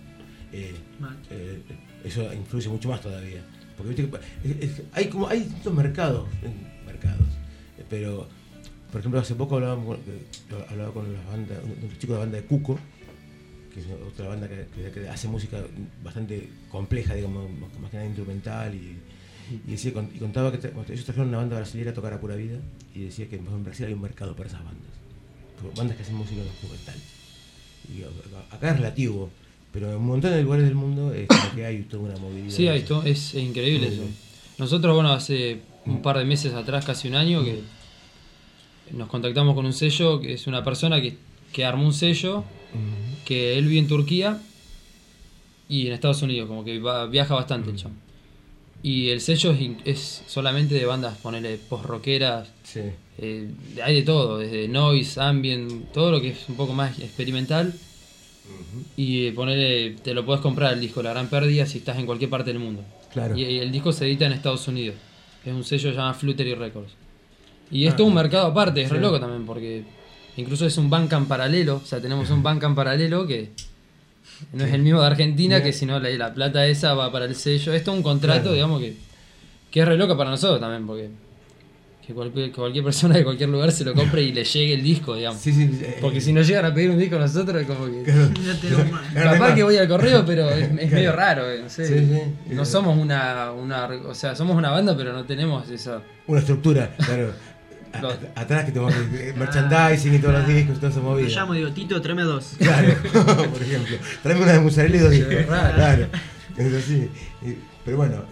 eso influye mucho más todavía. Porque viste, hay distintos mercados, pero por ejemplo hace poco hablaba con las bandas, unos chicos de la banda de Cuco, que es otra banda que hace música bastante compleja, digamos, más que nada instrumental, y decía, y contaba que ellos trajeron una banda brasileña a tocar a pura vida, y decía que en Brasil hay un mercado para esas bandas que hacen música instrumental. Y acá es relativo, pero en un montón de lugares del mundo es como que hay toda una movilidad. Sí, es increíble eso. Nosotros, bueno, hace un par de meses atrás, casi un año, que nos contactamos con un sello, que es una persona que armó un sello, que él vive en Turquía y en Estados Unidos, como que viaja bastante el chamo. Y el sello es solamente de bandas, ponele, post-rockeras, sí. Hay de todo, desde noise, ambient, todo lo que es un poco más experimental. Y ponele, te lo puedes comprar el disco La Gran Pérdida si estás en cualquier parte del mundo. Claro. Y el disco se edita en Estados Unidos. Es un sello llamado Fluttery Records. Y es todo un mercado aparte, es re loco también, porque incluso es un Bandcamp paralelo. O sea, tenemos un Bandcamp paralelo que no es el mismo de Argentina, que si no la plata esa va para el sello. Es todo un contrato, digamos, que es re loco para nosotros también, porque que cualquier persona de cualquier lugar se lo compre y le llegue el disco, digamos. Porque si no llegan a pedir un disco nosotros, es como que... Capaz que voy al correo, pero es medio raro, no sé. No somos o sea, somos una banda, pero no tenemos esa... Una estructura, claro. Atrás que tenemos merchandising y todos los discos y toda esa movida. Te llamo y digo, Tito, tráeme 2. Claro, por ejemplo. Tráeme una de mozzarella y 2 discos. Claro. Es así. Pero bueno,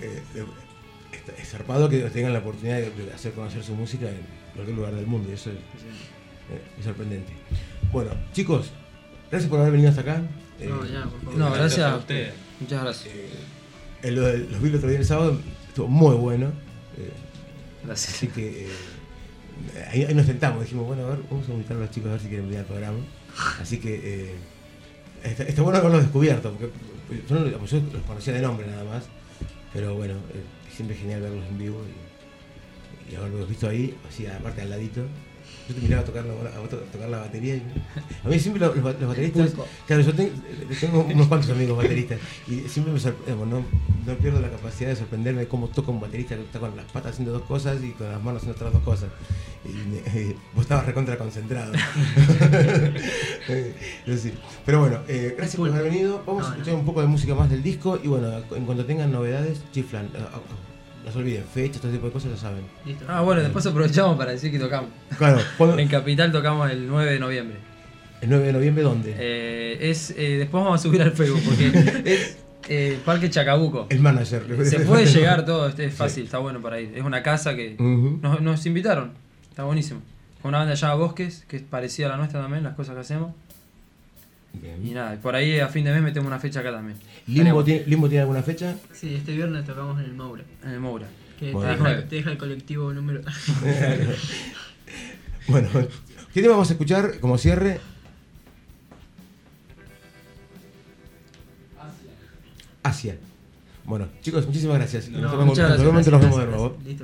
es zarpado que tengan la oportunidad de hacer conocer su música en cualquier lugar del mundo. Y eso es sorprendente. Bueno, chicos, gracias por haber venido hasta acá. Por favor. No, gracias a ustedes. Muchas gracias. Los vi el otro día el sábado, estuvo muy bueno. Gracias. Así que ahí nos sentamos, dijimos, bueno, a ver, vamos a invitar a los chicos a ver si quieren venir al programa. Así que está bueno haberlos descubierto, porque yo los conocía de nombre nada más, pero bueno, siempre es genial verlos en vivo y haberlos visto ahí, así aparte al ladito. Yo te miraba a tocar la batería y a mí siempre los bateristas, claro, yo tengo unos cuantos amigos bateristas y siempre no pierdo la capacidad de sorprenderme de cómo toca un baterista que está con las patas haciendo dos cosas y con las manos haciendo otras dos cosas. Y vos estabas recontra concentrado. Pero bueno, gracias por haber venido. Vamos a escuchar un poco de música más del disco y bueno, en cuanto tengan novedades, chiflan. No se olviden, fechas, todo tipo de cosas, ya saben. Listo. Bueno, después aprovechamos para decir que tocamos. Claro. En Capital tocamos el 9 de noviembre. ¿El 9 de noviembre dónde? Después vamos a subir al Facebook porque es Parque Chacabuco. El manager. Se puede llegar todo, es fácil, está bueno para ir. Es una casa que nos invitaron, está buenísimo. Con una banda llamada Bosques, que es parecida a la nuestra también, las cosas que hacemos. Bien. Y nada, por ahí a fin de mes metemos una fecha acá también. ¿Limbo tiene alguna fecha? Sí, este viernes tocamos en el Moura. En el Moura. Que te deja el colectivo número... Bueno, ¿qué tema vamos a escuchar como cierre? Asia. Bueno, chicos, muchísimas gracias. Muchas gracias. Nos vemos de nuevo. Listo.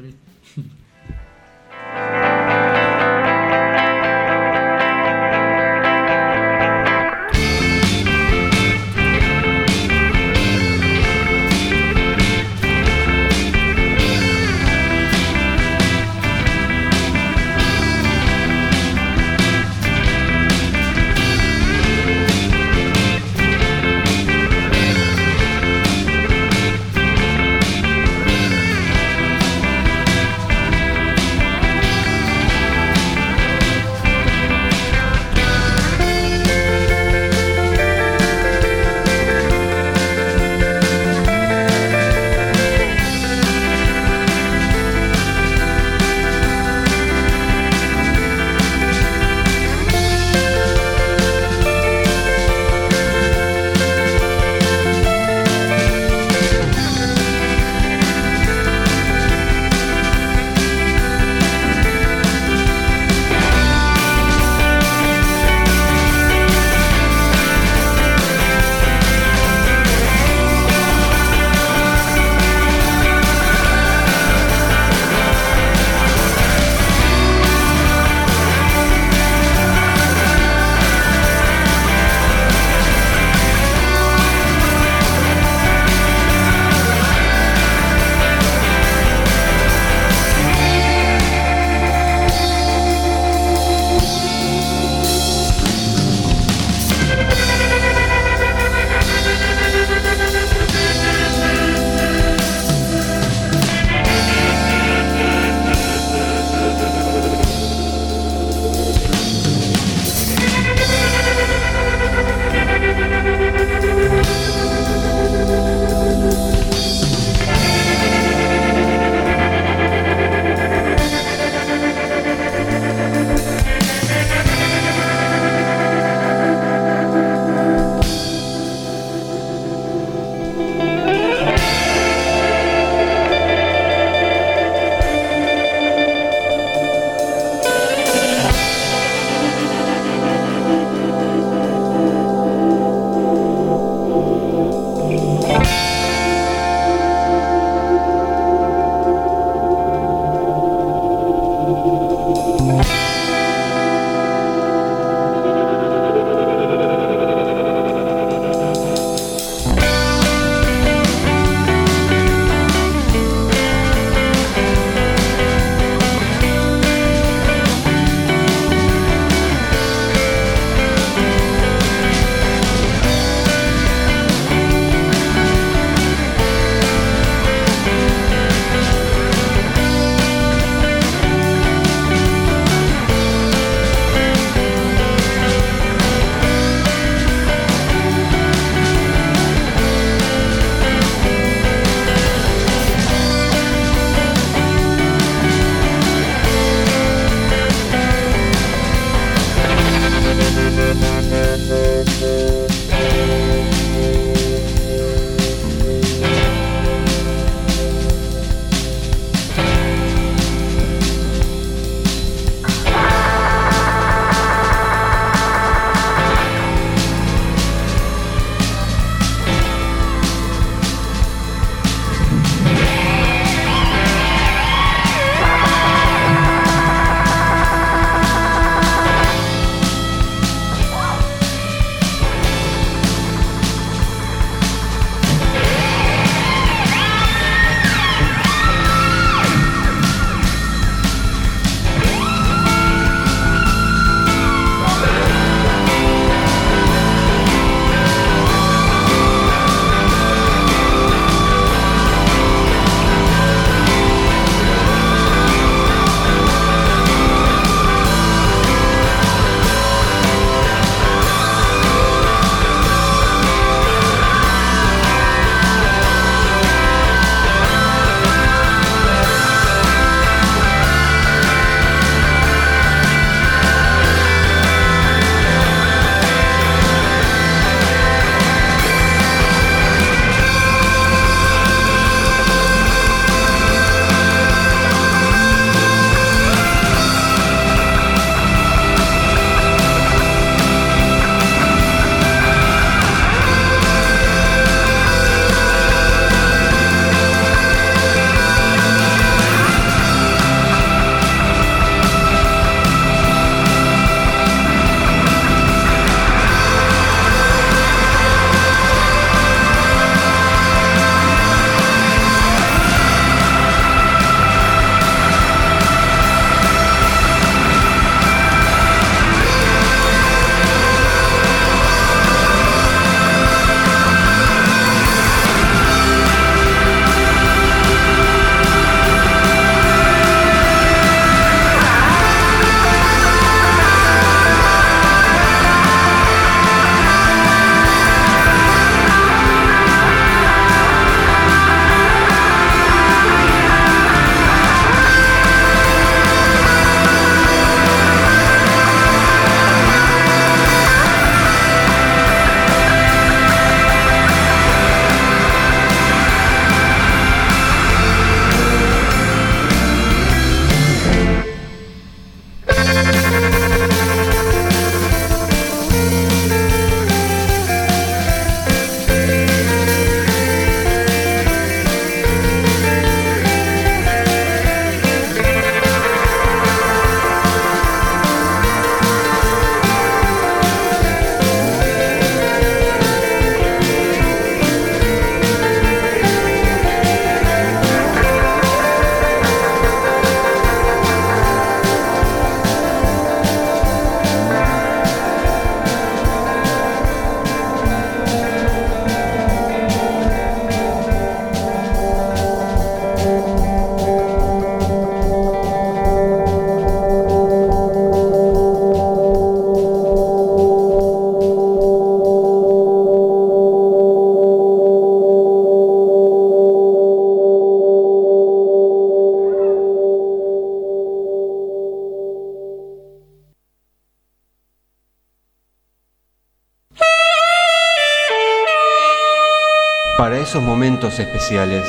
Para esos momentos especiales.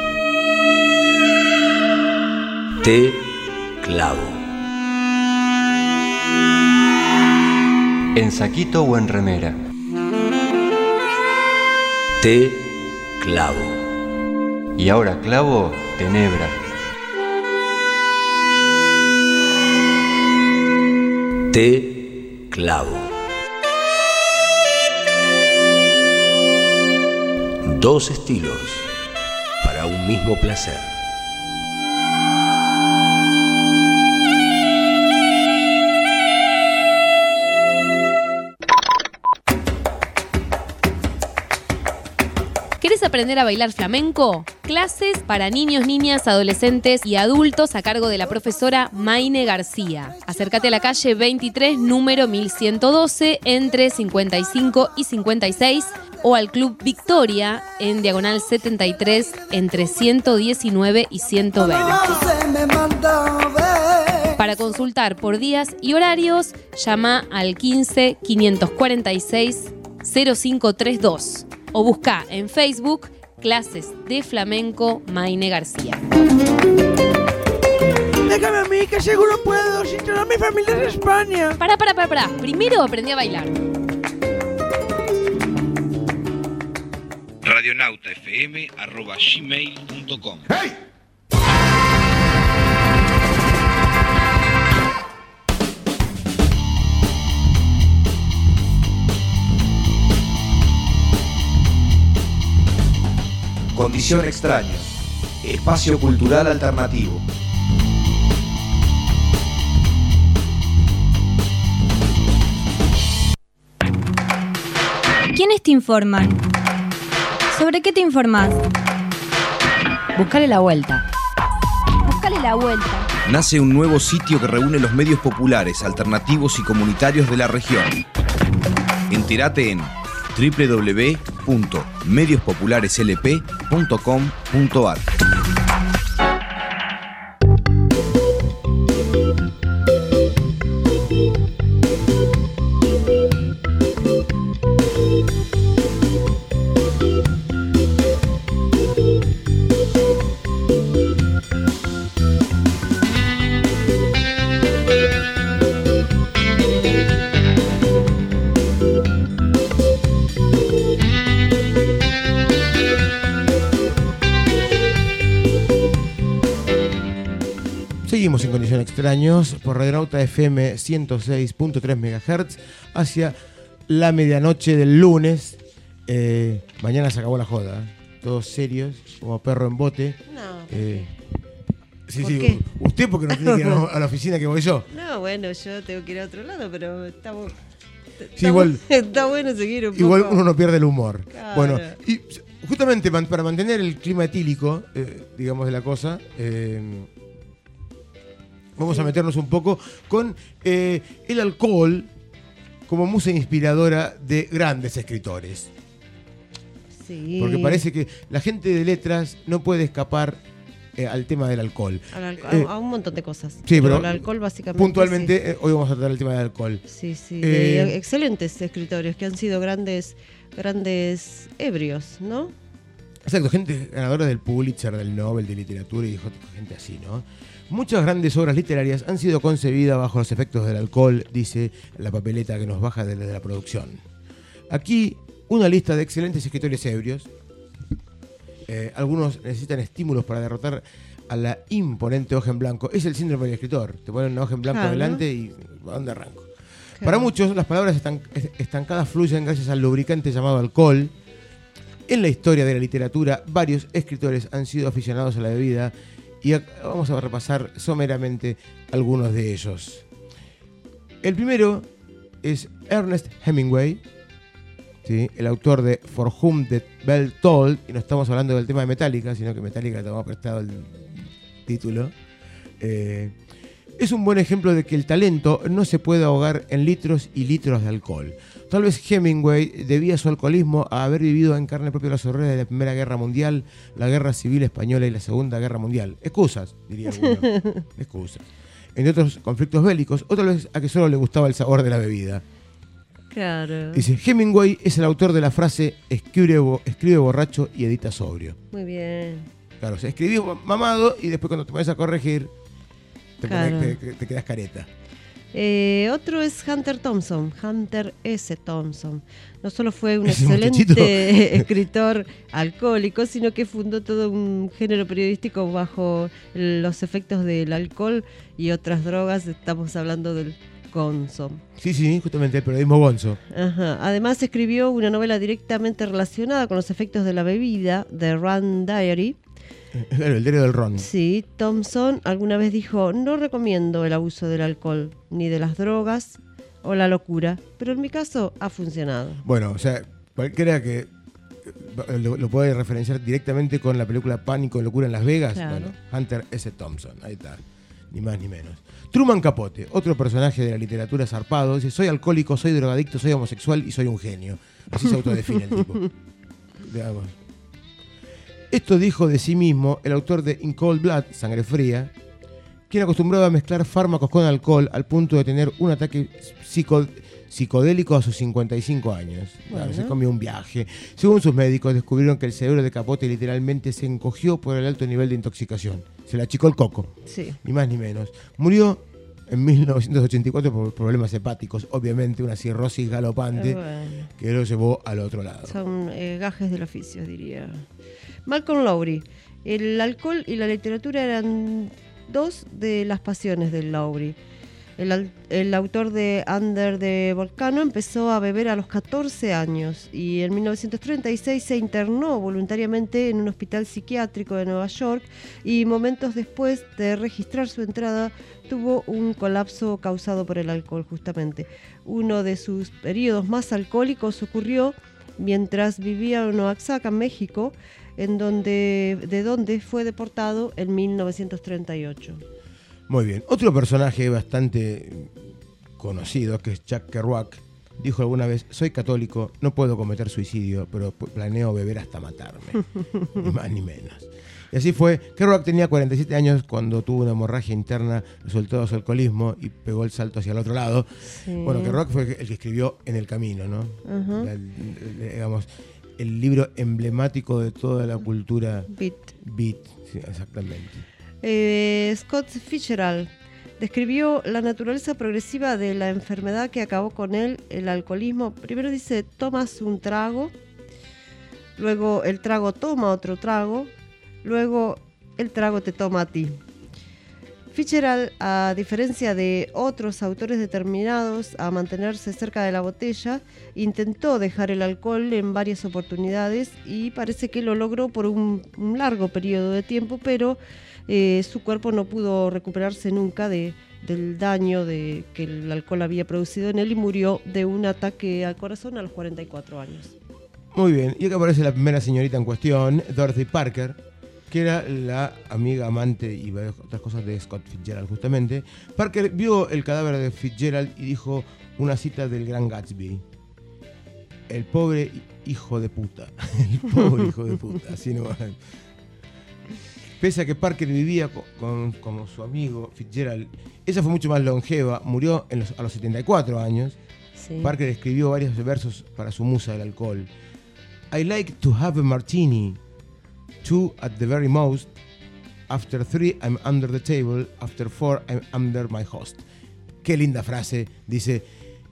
Té clavo. En saquito o en remera. Té clavo. Y ahora clavo, tenebra. Té clavo. Dos estilos para un mismo placer. ¿Querés aprender a bailar flamenco? Clases para niños, niñas, adolescentes y adultos a cargo de la profesora Maine García. Acércate a la calle 23, número 1112, entre 55 y 56, o al Club Victoria, en diagonal 73, entre 119 y 120. Para consultar por días y horarios, llama al 15 546 0532 o busca en Facebook Clases de Flamenco Maine García. Déjame a mí, que seguro puedo, si toda mi familia es de España. Pará. Primero aprendí a bailar. radionautafm@gmail.com. ¡Hey! Condición Extraños, espacio cultural alternativo. ¿Quiénes te informan? ¿Sobre qué te informás? Buscale la vuelta. Buscale la vuelta. Nace un nuevo sitio que reúne los medios populares, alternativos y comunitarios de la región. Entérate en www.mediospopulareslp.com.ar. Seguimos en Condición Extraños por Radionauta FM 106.3 MHz hacia la medianoche del lunes. Mañana se acabó la joda, todos serios, como perro en bote. No. Sí, ¿Por sí, qué? usted porque no tiene que ir a la oficina que voy yo. No, bueno, yo tengo que ir a otro lado, pero está igual, está bueno seguir un igual poco. uno no pierde el humor. Claro. Bueno, y justamente para mantener el clima etílico, digamos, de la cosa, vamos a meternos un poco con el alcohol como musa inspiradora de grandes escritores. Sí. Porque parece que la gente de letras no puede escapar al tema del alcohol. A un montón de cosas. Sí, pero el alcohol básicamente. puntualmente, hoy vamos a tratar el tema del alcohol. Sí, sí. De excelentes escritores que han sido grandes ebrios, ¿no? Exacto, gente ganadora del Pulitzer, del Nobel de Literatura y gente así, ¿no? Muchas grandes obras literarias han sido concebidas bajo los efectos del alcohol, dice la papeleta que nos baja desde la producción. Aquí, una lista de excelentes escritores ebrios. Algunos necesitan estímulos para derrotar a la imponente hoja en blanco. Es el síndrome del escritor. Te ponen una hoja en blanco delante y ¿a dónde arranco? Claro. Para muchos, las palabras estancadas fluyen gracias al lubricante llamado alcohol. En la historia de la literatura, varios escritores han sido aficionados a la bebida y vamos a repasar someramente algunos de ellos. El primero es Ernest Hemingway, ¿sí? El autor de For Whom the Bell Tolled, y no estamos hablando del tema de Metallica, sino que Metallica tomó prestado el título. Es un buen ejemplo de que el talento no se puede ahogar en litros y litros de alcohol. Tal vez Hemingway debía su alcoholismo a haber vivido en carne propia las horrores de la Primera Guerra Mundial, la Guerra Civil Española y la Segunda Guerra Mundial. Excusas, diría alguno. Excusas. Entre otros conflictos bélicos, o tal vez a que solo le gustaba el sabor de la bebida. Claro. Dice, Hemingway es el autor de la frase escribe borracho y edita sobrio. Muy bien. Claro, o sea, escribí mamado y después cuando te pones a corregir te quedas careta. Otro es Hunter Thompson, Hunter S. Thompson. No solo fue un excelente escritor alcohólico, sino que fundó todo un género periodístico bajo los efectos del alcohol y otras drogas. Estamos hablando del gonzo. Sí, justamente el periodismo gonzo. Ajá. Además escribió una novela directamente relacionada con los efectos de la bebida, The Ron Diary. Claro, el diario del ron. Sí, Thompson alguna vez dijo, no recomiendo el abuso del alcohol, ni de las drogas o la locura, pero en mi caso ha funcionado. Bueno, o sea, cualquiera que lo puede referenciar directamente con la película Pánico y Locura en Las Vegas. Claro. Bueno, Hunter S. Thompson, ahí está, ni más ni menos. Truman Capote, otro personaje de la literatura zarpado, dice, soy alcohólico, soy drogadicto, soy homosexual y soy un genio. Así se autodefine el tipo. Veamos. Esto dijo de sí mismo el autor de In Cold Blood, Sangre Fría, quien acostumbraba a mezclar fármacos con alcohol al punto de tener un ataque psicodélico a sus 55 años. Bueno. Claro, se comió un viaje. Según sus médicos, descubrieron que el cerebro de Capote literalmente se encogió por el alto nivel de intoxicación. Se le achicó el coco. Sí. Ni más ni menos. Murió en 1984 por problemas hepáticos, obviamente una cirrosis galopante que lo llevó al otro lado. Son gajes del oficio, diría. Malcolm Lowry. El alcohol y la literatura eran dos de las pasiones de Lowry. El autor de Under the Volcano empezó a beber a los 14 años y en 1936 se internó voluntariamente en un hospital psiquiátrico de Nueva York y momentos después de registrar su entrada tuvo un colapso causado por el alcohol justamente. Uno de sus periodos más alcohólicos ocurrió mientras vivía en Oaxaca, México, de donde fue deportado en 1938. Muy bien. Otro personaje bastante conocido, que es Jack Kerouac, dijo alguna vez, soy católico, no puedo cometer suicidio, pero planeo beber hasta matarme. Ni más ni menos. Y así fue. Kerouac tenía 47 años cuando tuvo una hemorragia interna resultado de su alcoholismo y pegó el salto hacia el otro lado. Sí. Bueno, Kerouac fue el que escribió En el Camino, ¿no? Uh-huh. Digamos, el libro emblemático de toda la cultura beat. Sí, exactamente. Scott Fitzgerald describió la naturaleza progresiva de la enfermedad que acabó con él, el alcoholismo. Primero dice, tomas un trago, luego el trago toma otro trago, luego el trago te toma a ti. Fitzgerald, a diferencia de otros autores determinados a mantenerse cerca de la botella, intentó dejar el alcohol en varias oportunidades y parece que lo logró por un largo periodo de tiempo, pero su cuerpo no pudo recuperarse nunca del daño que el alcohol había producido en él y murió de un ataque al corazón a los 44 años. Muy bien, y acá aparece la primera señorita en cuestión, Dorothy Parker, que era la amiga, amante y otras cosas de Scott Fitzgerald justamente. Parker vio el cadáver de Fitzgerald y dijo una cita del Gran Gatsby. El pobre hijo de puta. El pobre hijo de puta. Así no va. Pese a que Parker vivía con su amigo Fitzgerald, ella fue mucho más longeva, murió a los 74 años. Sí. Parker escribió varios versos para su musa del alcohol. I like to have a martini. 2 at the very most. After 3 I'm under the table. After 4 I'm under my host. Qué linda frase. Dice,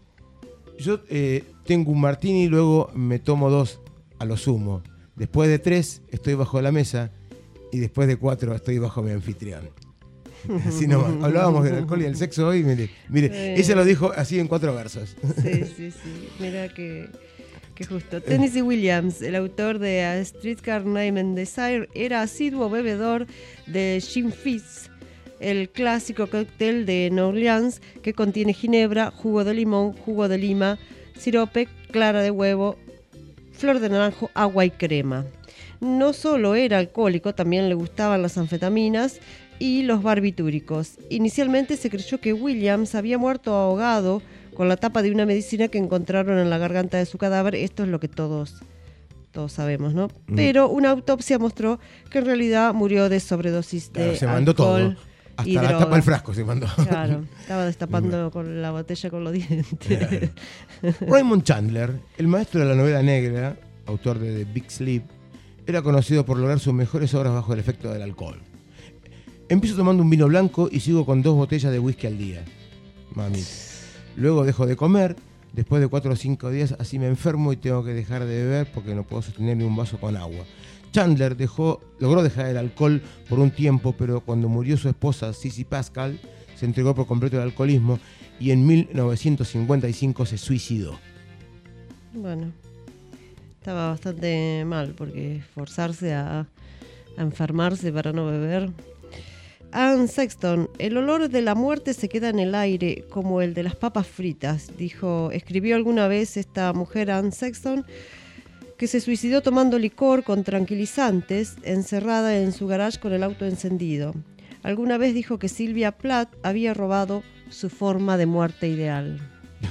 yo tengo un martini, luego me tomo 2 a lo sumo. Después de 3 estoy bajo la mesa y después de 4 estoy bajo mi anfitrión. Así nomás. Hablábamos del alcohol y del sexo hoy. Mire, ella lo dijo así en 4 versos. Sí. Mira que justo. Tennessee Williams, el autor de A Streetcar Named Desire, era asiduo bebedor de Gin Fizz, el clásico cóctel de New Orleans que contiene ginebra, jugo de limón, jugo de lima, sirope, clara de huevo, flor de naranjo, agua y crema. No solo era alcohólico, también le gustaban las anfetaminas y los barbitúricos. Inicialmente se creyó que Williams había muerto ahogado con la tapa de una medicina que encontraron en la garganta de su cadáver. Esto es lo que todos sabemos, ¿no? Pero una autopsia mostró que en realidad murió de sobredosis de se mandó alcohol. todo. Hasta y la droga. tapa del frasco se mandó. Claro, estaba destapando con la botella con los dientes. Raymond Chandler, el maestro de la novela negra, autor de The Big Sleep, era conocido por lograr sus mejores obras bajo el efecto del alcohol. Empiezo tomando un vino blanco y sigo con 2 botellas de whisky al día. Mami. Luego dejo de comer. Después de 4 o 5 días así me enfermo y tengo que dejar de beber porque no puedo sostener ni un vaso con agua. Chandler logró dejar el alcohol por un tiempo, pero cuando murió su esposa Cissy Pascal, se entregó por completo al alcoholismo y en 1955 se suicidó. Bueno, estaba bastante mal porque forzarse a enfermarse para no beber. Anne Sexton, el olor de la muerte se queda en el aire como el de las papas fritas, escribió alguna vez esta mujer Anne Sexton, que se suicidó tomando licor con tranquilizantes, encerrada en su garage con el auto encendido. Alguna vez dijo que Sylvia Plath había robado su forma de muerte ideal.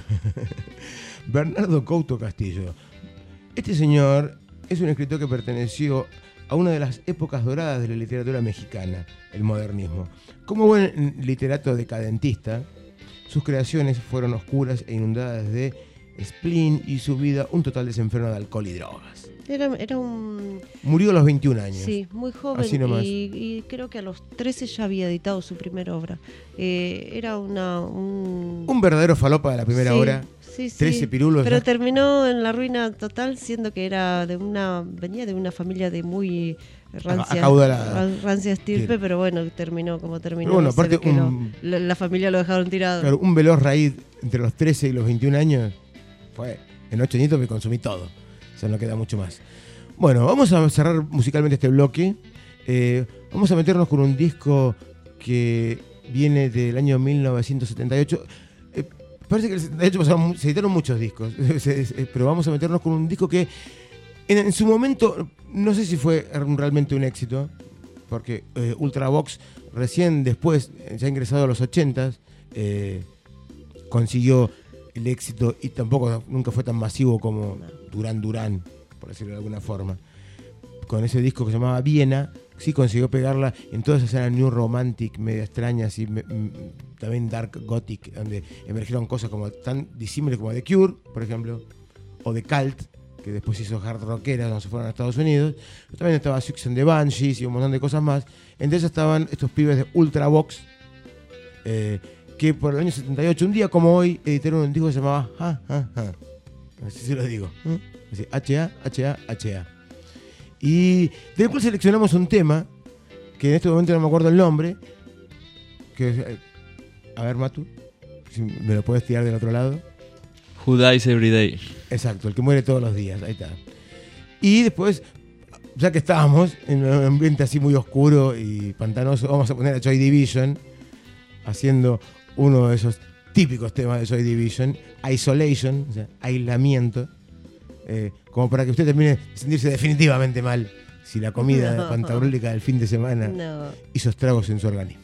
Bernardo Couto Castillo. Este señor es un escritor que perteneció a una de las épocas doradas de la literatura mexicana, el modernismo. Como buen literato decadentista, sus creaciones fueron oscuras e inundadas de spleen y su vida un total desenfreno de alcohol y drogas. Era un... Murió a los 21 años. Sí, muy joven. Así nomás. Y creo que a los 13 ya había editado su primera obra. Era un verdadero falopa de la primera hora. Sí, 13 pirulos. Pero ya. terminó en la ruina total, siendo que venía de una familia de muy rancia estirpe, pero bueno, terminó como terminó. Pero bueno, aparte la familia lo dejaron tirado. Claro, un veloz raíz entre los 13 y los 21 años fue, en 8 añitos me consumí todo. O sea, no queda mucho más. Bueno, vamos a cerrar musicalmente este bloque. Vamos a meternos con un disco que viene del año 1978. Parece que en el 78 se editaron muchos discos, pero vamos a meternos con un disco que en su momento, no sé si fue realmente un éxito, porque Ultravox recién después, ya ingresado a los 80s, consiguió el éxito y tampoco nunca fue tan masivo como Duran Duran, por decirlo de alguna forma. Con ese disco que se llamaba Viena, sí consiguió pegarla en toda esa escena New Romantic, media extraña, así, también Dark Gothic, donde emergieron cosas como tan disímiles como The Cure, por ejemplo, o The Cult, que después hizo hard rockera cuando se fueron a Estados Unidos. Pero también estaba Siouxsie and the Banshees y un montón de cosas más. Entre ellas estaban estos pibes de Ultravox, que por el año 78, un día como hoy, editaron un disco que se llamaba así se lo digo, así, H-A. Y del cual seleccionamos un tema que en este momento no me acuerdo el nombre, que a ver, Matu, si me lo puedes tirar del otro lado. Who Dies Every Day. Exacto, el que muere todos los días, ahí está. Y después, ya que estábamos en un ambiente así muy oscuro y pantanoso, vamos a poner a Joy Division haciendo uno de esos típicos temas de Joy Division, Isolation, o sea, aislamiento, como para que usted termine de sentirse definitivamente mal si la comida pantagruélica del fin de semana hizo estragos en su organismo.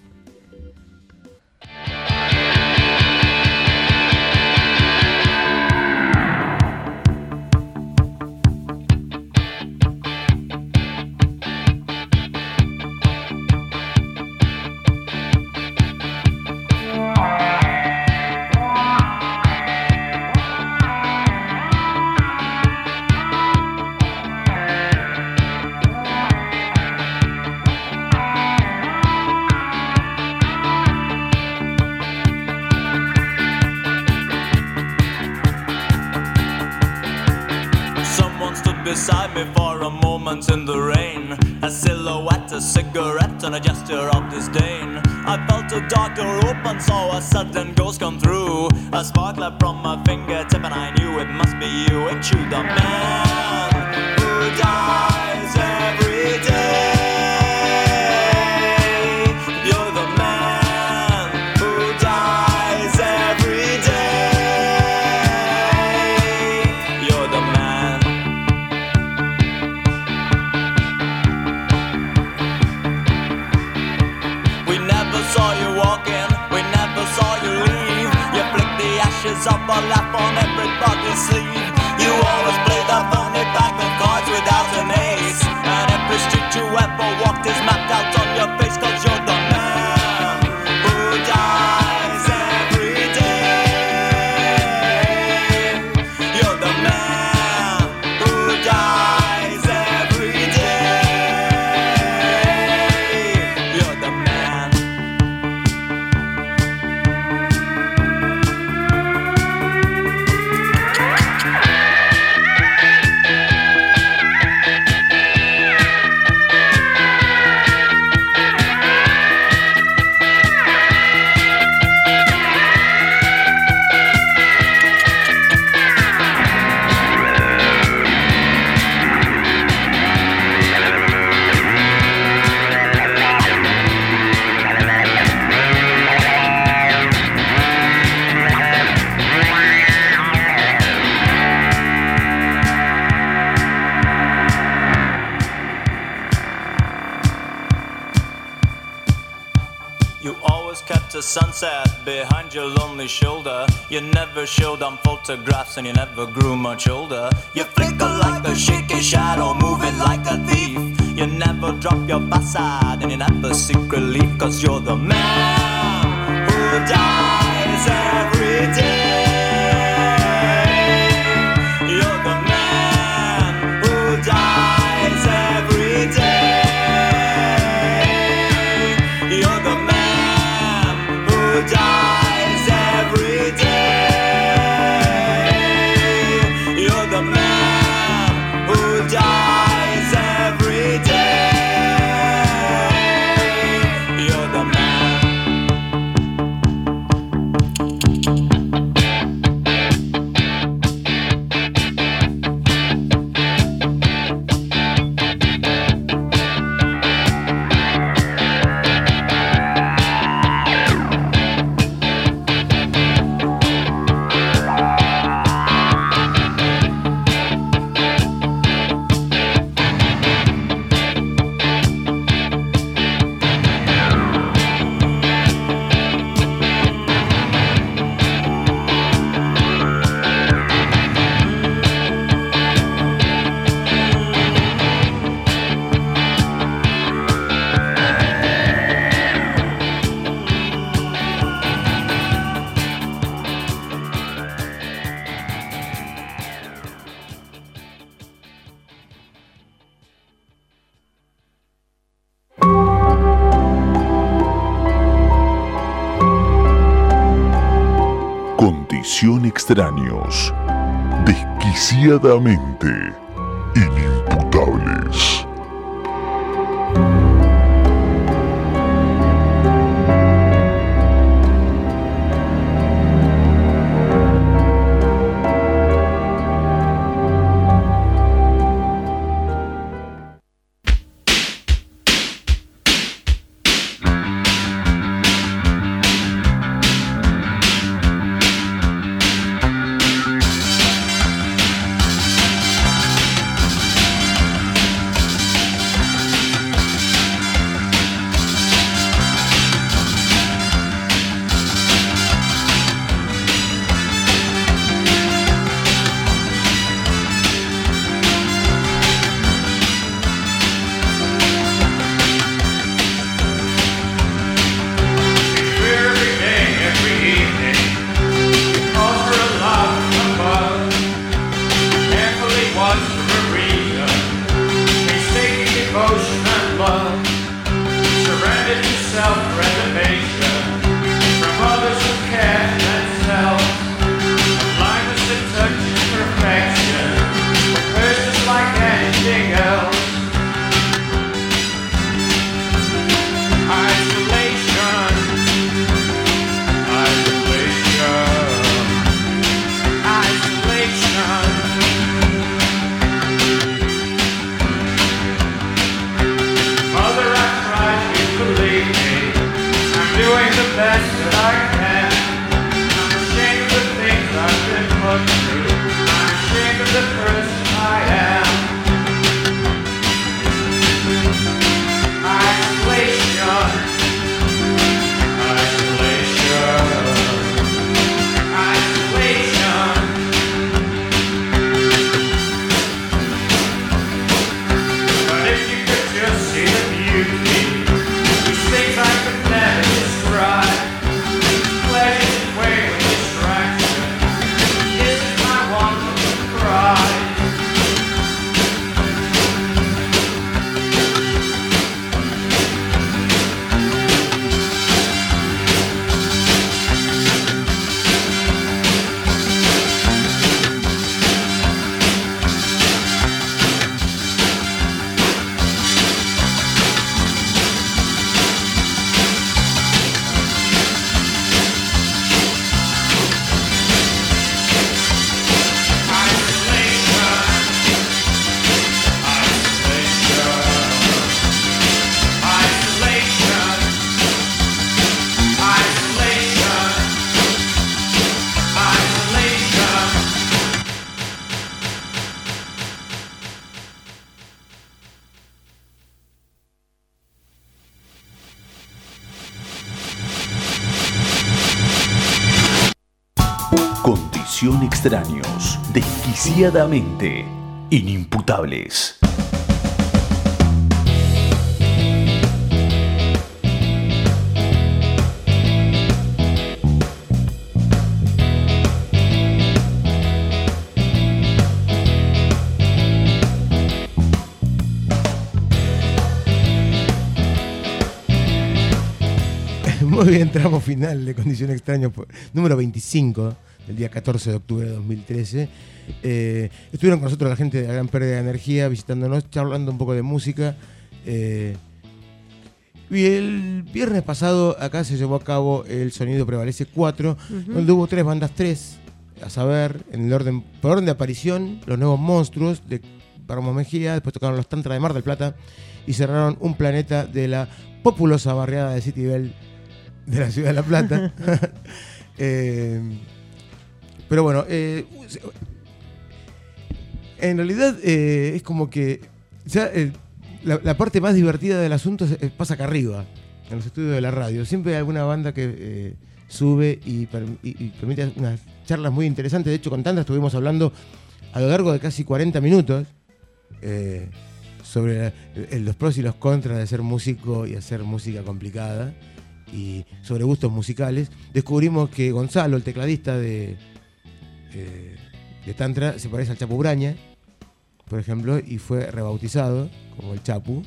Beside me for a moment in the rain, a silhouette, a cigarette, and a gesture of disdain. I felt a dark door open, saw a sudden ghost come through. A spark leapt from my fingertip, and I knew it must be you. Ain't you the man who dies every day? You're the man who dies every day. You're the man. Saw you walking, we never saw you leave. You flicked the ashes off a laugh on everybody's sleeve. You always played a funny pack of cards without an ace, and every street you ever walked is mapped out on your face. 'Cause you're the man You always kept a sunset behind your lonely shoulder. You never showed on photographs and you never grew much older. You flicker like a shaky shadow, moving like a thief. You never drop your facade and you never seek relief. Cause you're the man who dies every day. You're the man who dies every day. You're the man who dies every day. You're the man who dies every day. You're the man. Condición Extraños. Desquiciadamente inimputables. Mother, I cried, you believe me. Condición Extraños. Desquiciadamente inimputables. Muy bien, tramo final de Condición Extraños, número 25, del día 14 de octubre de 2013. Estuvieron con nosotros la gente de la Gran Pérdida de Energía, visitándonos, charlando un poco de música. Y el viernes pasado acá se llevó a cabo el Sonido Prevalece 4, donde hubo 3 bandas, a saber, por orden de aparición, Los Nuevos Monstruos de Paramo Mejía, después tocaron Los Tantra de Mar del Plata y cerraron Un Planeta de la populosa barriada de City Bell de la ciudad de La Plata. Pero bueno, en realidad es como que ya la parte más divertida del asunto pasa acá arriba, en los estudios de la radio. Siempre hay alguna banda que sube y permite unas charlas muy interesantes. De hecho, con Tantra estuvimos hablando a lo largo de casi 40 minutos sobre los pros y los contras de ser músico y hacer música complicada, y sobre gustos musicales. Descubrimos que Gonzalo, el tecladista de Tantra, se parece al Chapu Braña, por ejemplo, y fue rebautizado como el Chapu.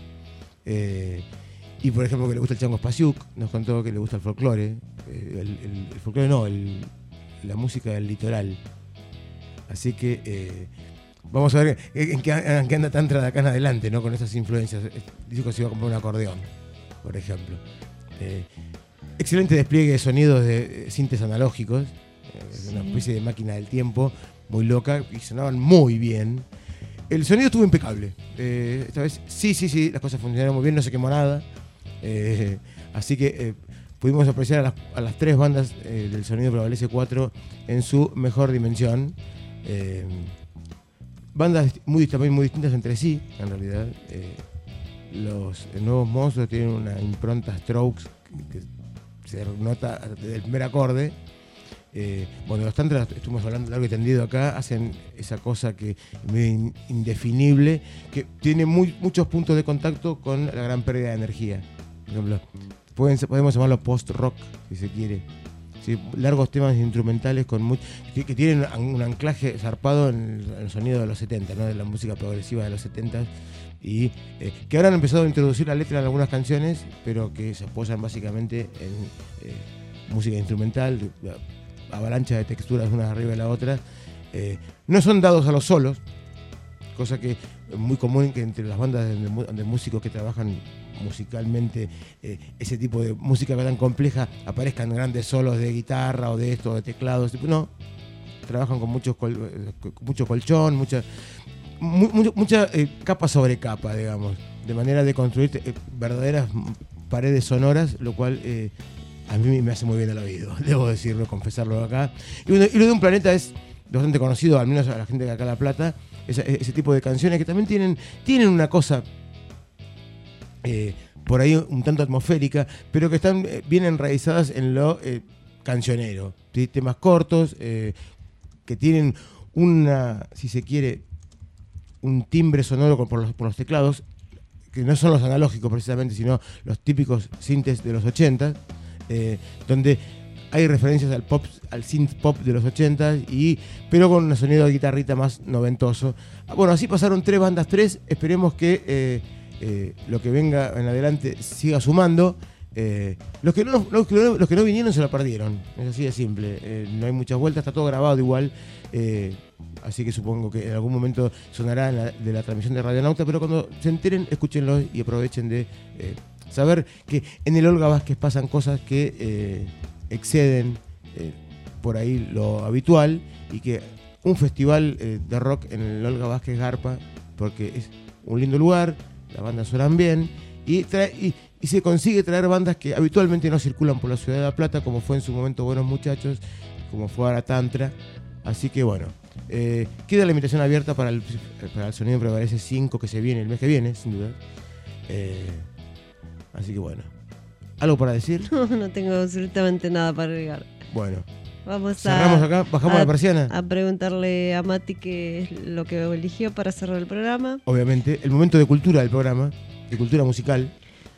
Y por ejemplo, que le gusta el Chango Spasiuk, nos contó que le gusta el folclore. El folclore no, la música del litoral. Así que vamos a ver en qué anda Tantra de acá en adelante, ¿no? Con esas influencias. Dijo que se iba a comprar un acordeón, por ejemplo. Excelente despliegue de sonidos de sintes analógicos, una especie de máquina del tiempo muy loca, y sonaban muy bien. El sonido estuvo impecable. Esta vez sí, las cosas funcionaron muy bien, no se quemó nada. Así que pudimos apreciar a las 3 bandas del Sonido Prevalece 4 en su mejor dimensión. Bandas también muy distintas entre sí, en realidad. Los Nuevos Monstruos tienen una impronta Strokes que se nota desde el primer acorde. Bueno, los Tantras, estuvimos hablando largo y tendido acá, hacen esa cosa que es muy indefinible, que tiene muchos puntos de contacto con la Gran Pérdida de Energía. Por ejemplo, podemos llamarlo post-rock, si se quiere. ¿Sí? Largos temas instrumentales que tienen un anclaje zarpado en el sonido de los 70, ¿no? De la música progresiva de los 70, y que ahora han empezado a introducir la letra en algunas canciones, pero que se apoyan básicamente en música instrumental, avalancha de texturas una arriba de la otra. No son dados a los solos, cosa que es muy común que entre las bandas de músicos que trabajan musicalmente ese tipo de música tan compleja aparezcan grandes solos de guitarra o de esto, de teclados. No, trabajan con mucho colchón, mucha capa sobre capa, digamos, de manera de construir verdaderas paredes sonoras, lo cual a mí me hace muy bien al oído, debo decirlo, confesarlo acá. Y lo de Un Planeta es bastante conocido, al menos a la gente de acá de La Plata, ese tipo de canciones que también tienen una cosa por ahí un tanto atmosférica, pero que están bien enraizadas en lo cancionero. ¿Sí? Temas cortos, que tienen si se quiere, un timbre sonoro por los teclados, que no son los analógicos precisamente, sino los típicos sintes de los 80, donde hay referencias al synth pop de los 80, pero con un sonido de guitarrita más noventoso. Bueno, así pasaron 3 bandas, esperemos que lo que venga en adelante siga sumando. Los que no vinieron se lo perdieron, es así de simple. No hay muchas vueltas, está todo grabado igual, así que supongo que en algún momento sonará de la transmisión de Radionauta, pero cuando se enteren, escúchenlo y aprovechen de saber que en el Olga Vázquez pasan cosas que exceden por ahí lo habitual, y que un festival de rock en el Olga Vázquez garpa, porque es un lindo lugar, las bandas suenan bien, y se consigue traer bandas que habitualmente no circulan por la ciudad de La Plata, como fue en su momento Buenos Muchachos, como fue ahora Tantra. Así que bueno, queda la invitación abierta para el Sonido Prevalece 5, que se viene el mes que viene, sin duda. Así que bueno, ¿algo para decir? No tengo absolutamente nada para agregar. Bueno, Vamos Cerramos acá, bajamos la persiana. A preguntarle a Mati qué es lo que eligió para cerrar el programa. Obviamente, el momento de cultura del programa, de cultura musical.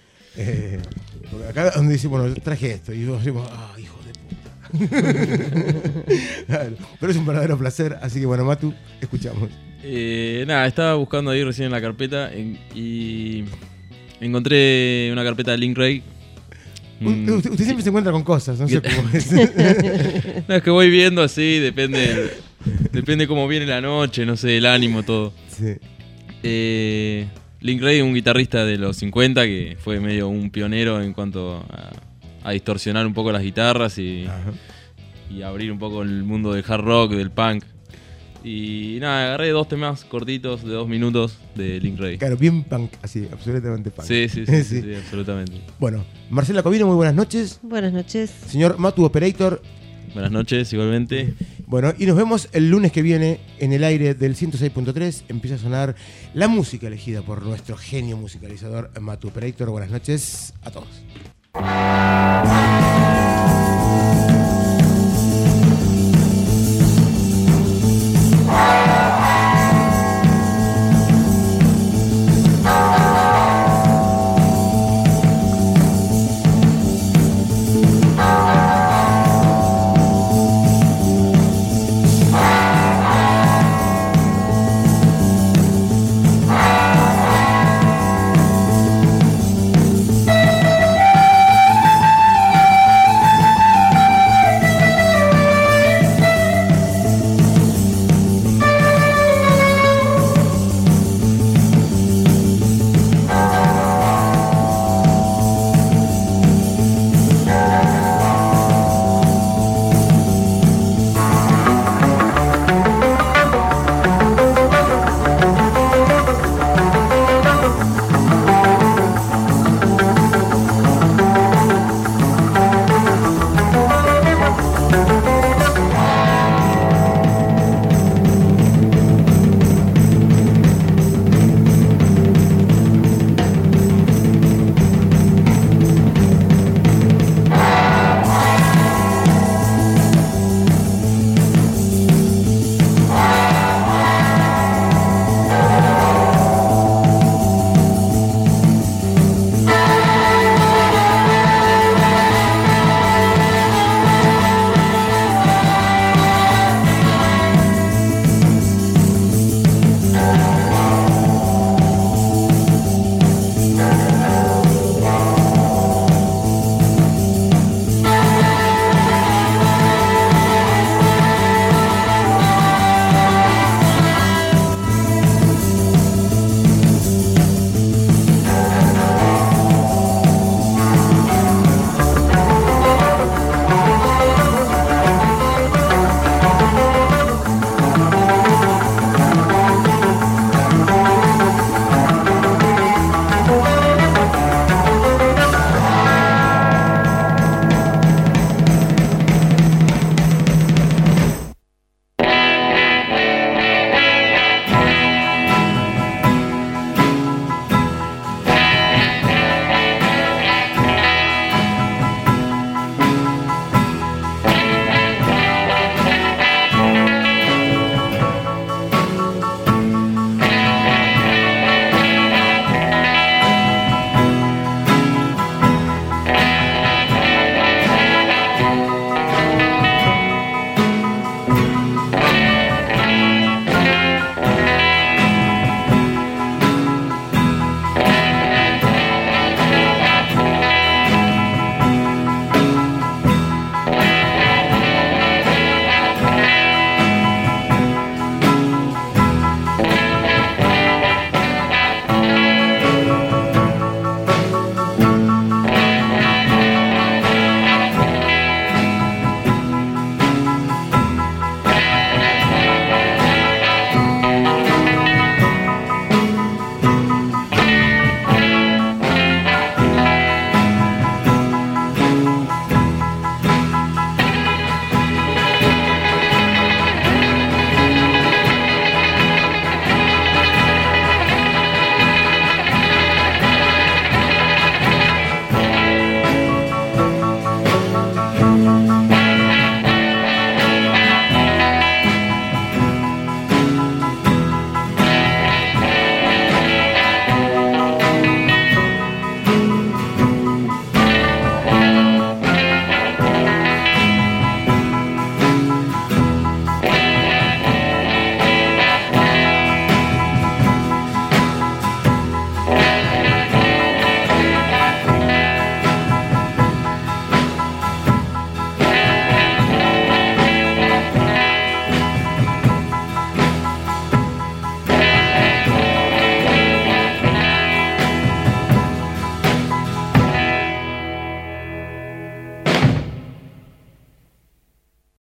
Acá donde dice, bueno, traje esto. Y decimos, hijo de puta. Claro, pero es un verdadero placer. Así que bueno, Matu, escuchamos. Estaba buscando ahí recién en la carpeta y encontré una carpeta de Link Ray. Usted siempre se encuentra con cosas, no sé cómo es. No, es que voy viendo así, depende cómo viene la noche, no sé, el ánimo, todo. Sí. Link Ray, un guitarrista de los 50 que fue medio un pionero en cuanto a distorsionar un poco las guitarras y abrir un poco el mundo del hard rock, del punk. Y agarré 2 temas cortitos de 2 minutos de Link Ray. Claro, bien punk, así, absolutamente punk. Sí, absolutamente. Bueno, Marcela Covino, muy buenas noches. Buenas noches. Señor Matu Operator. Buenas noches, igualmente. Bueno, y nos vemos el lunes que viene en el aire del 106.3. Empieza a sonar la música elegida por nuestro genio musicalizador Matu Operator. Buenas noches a todos.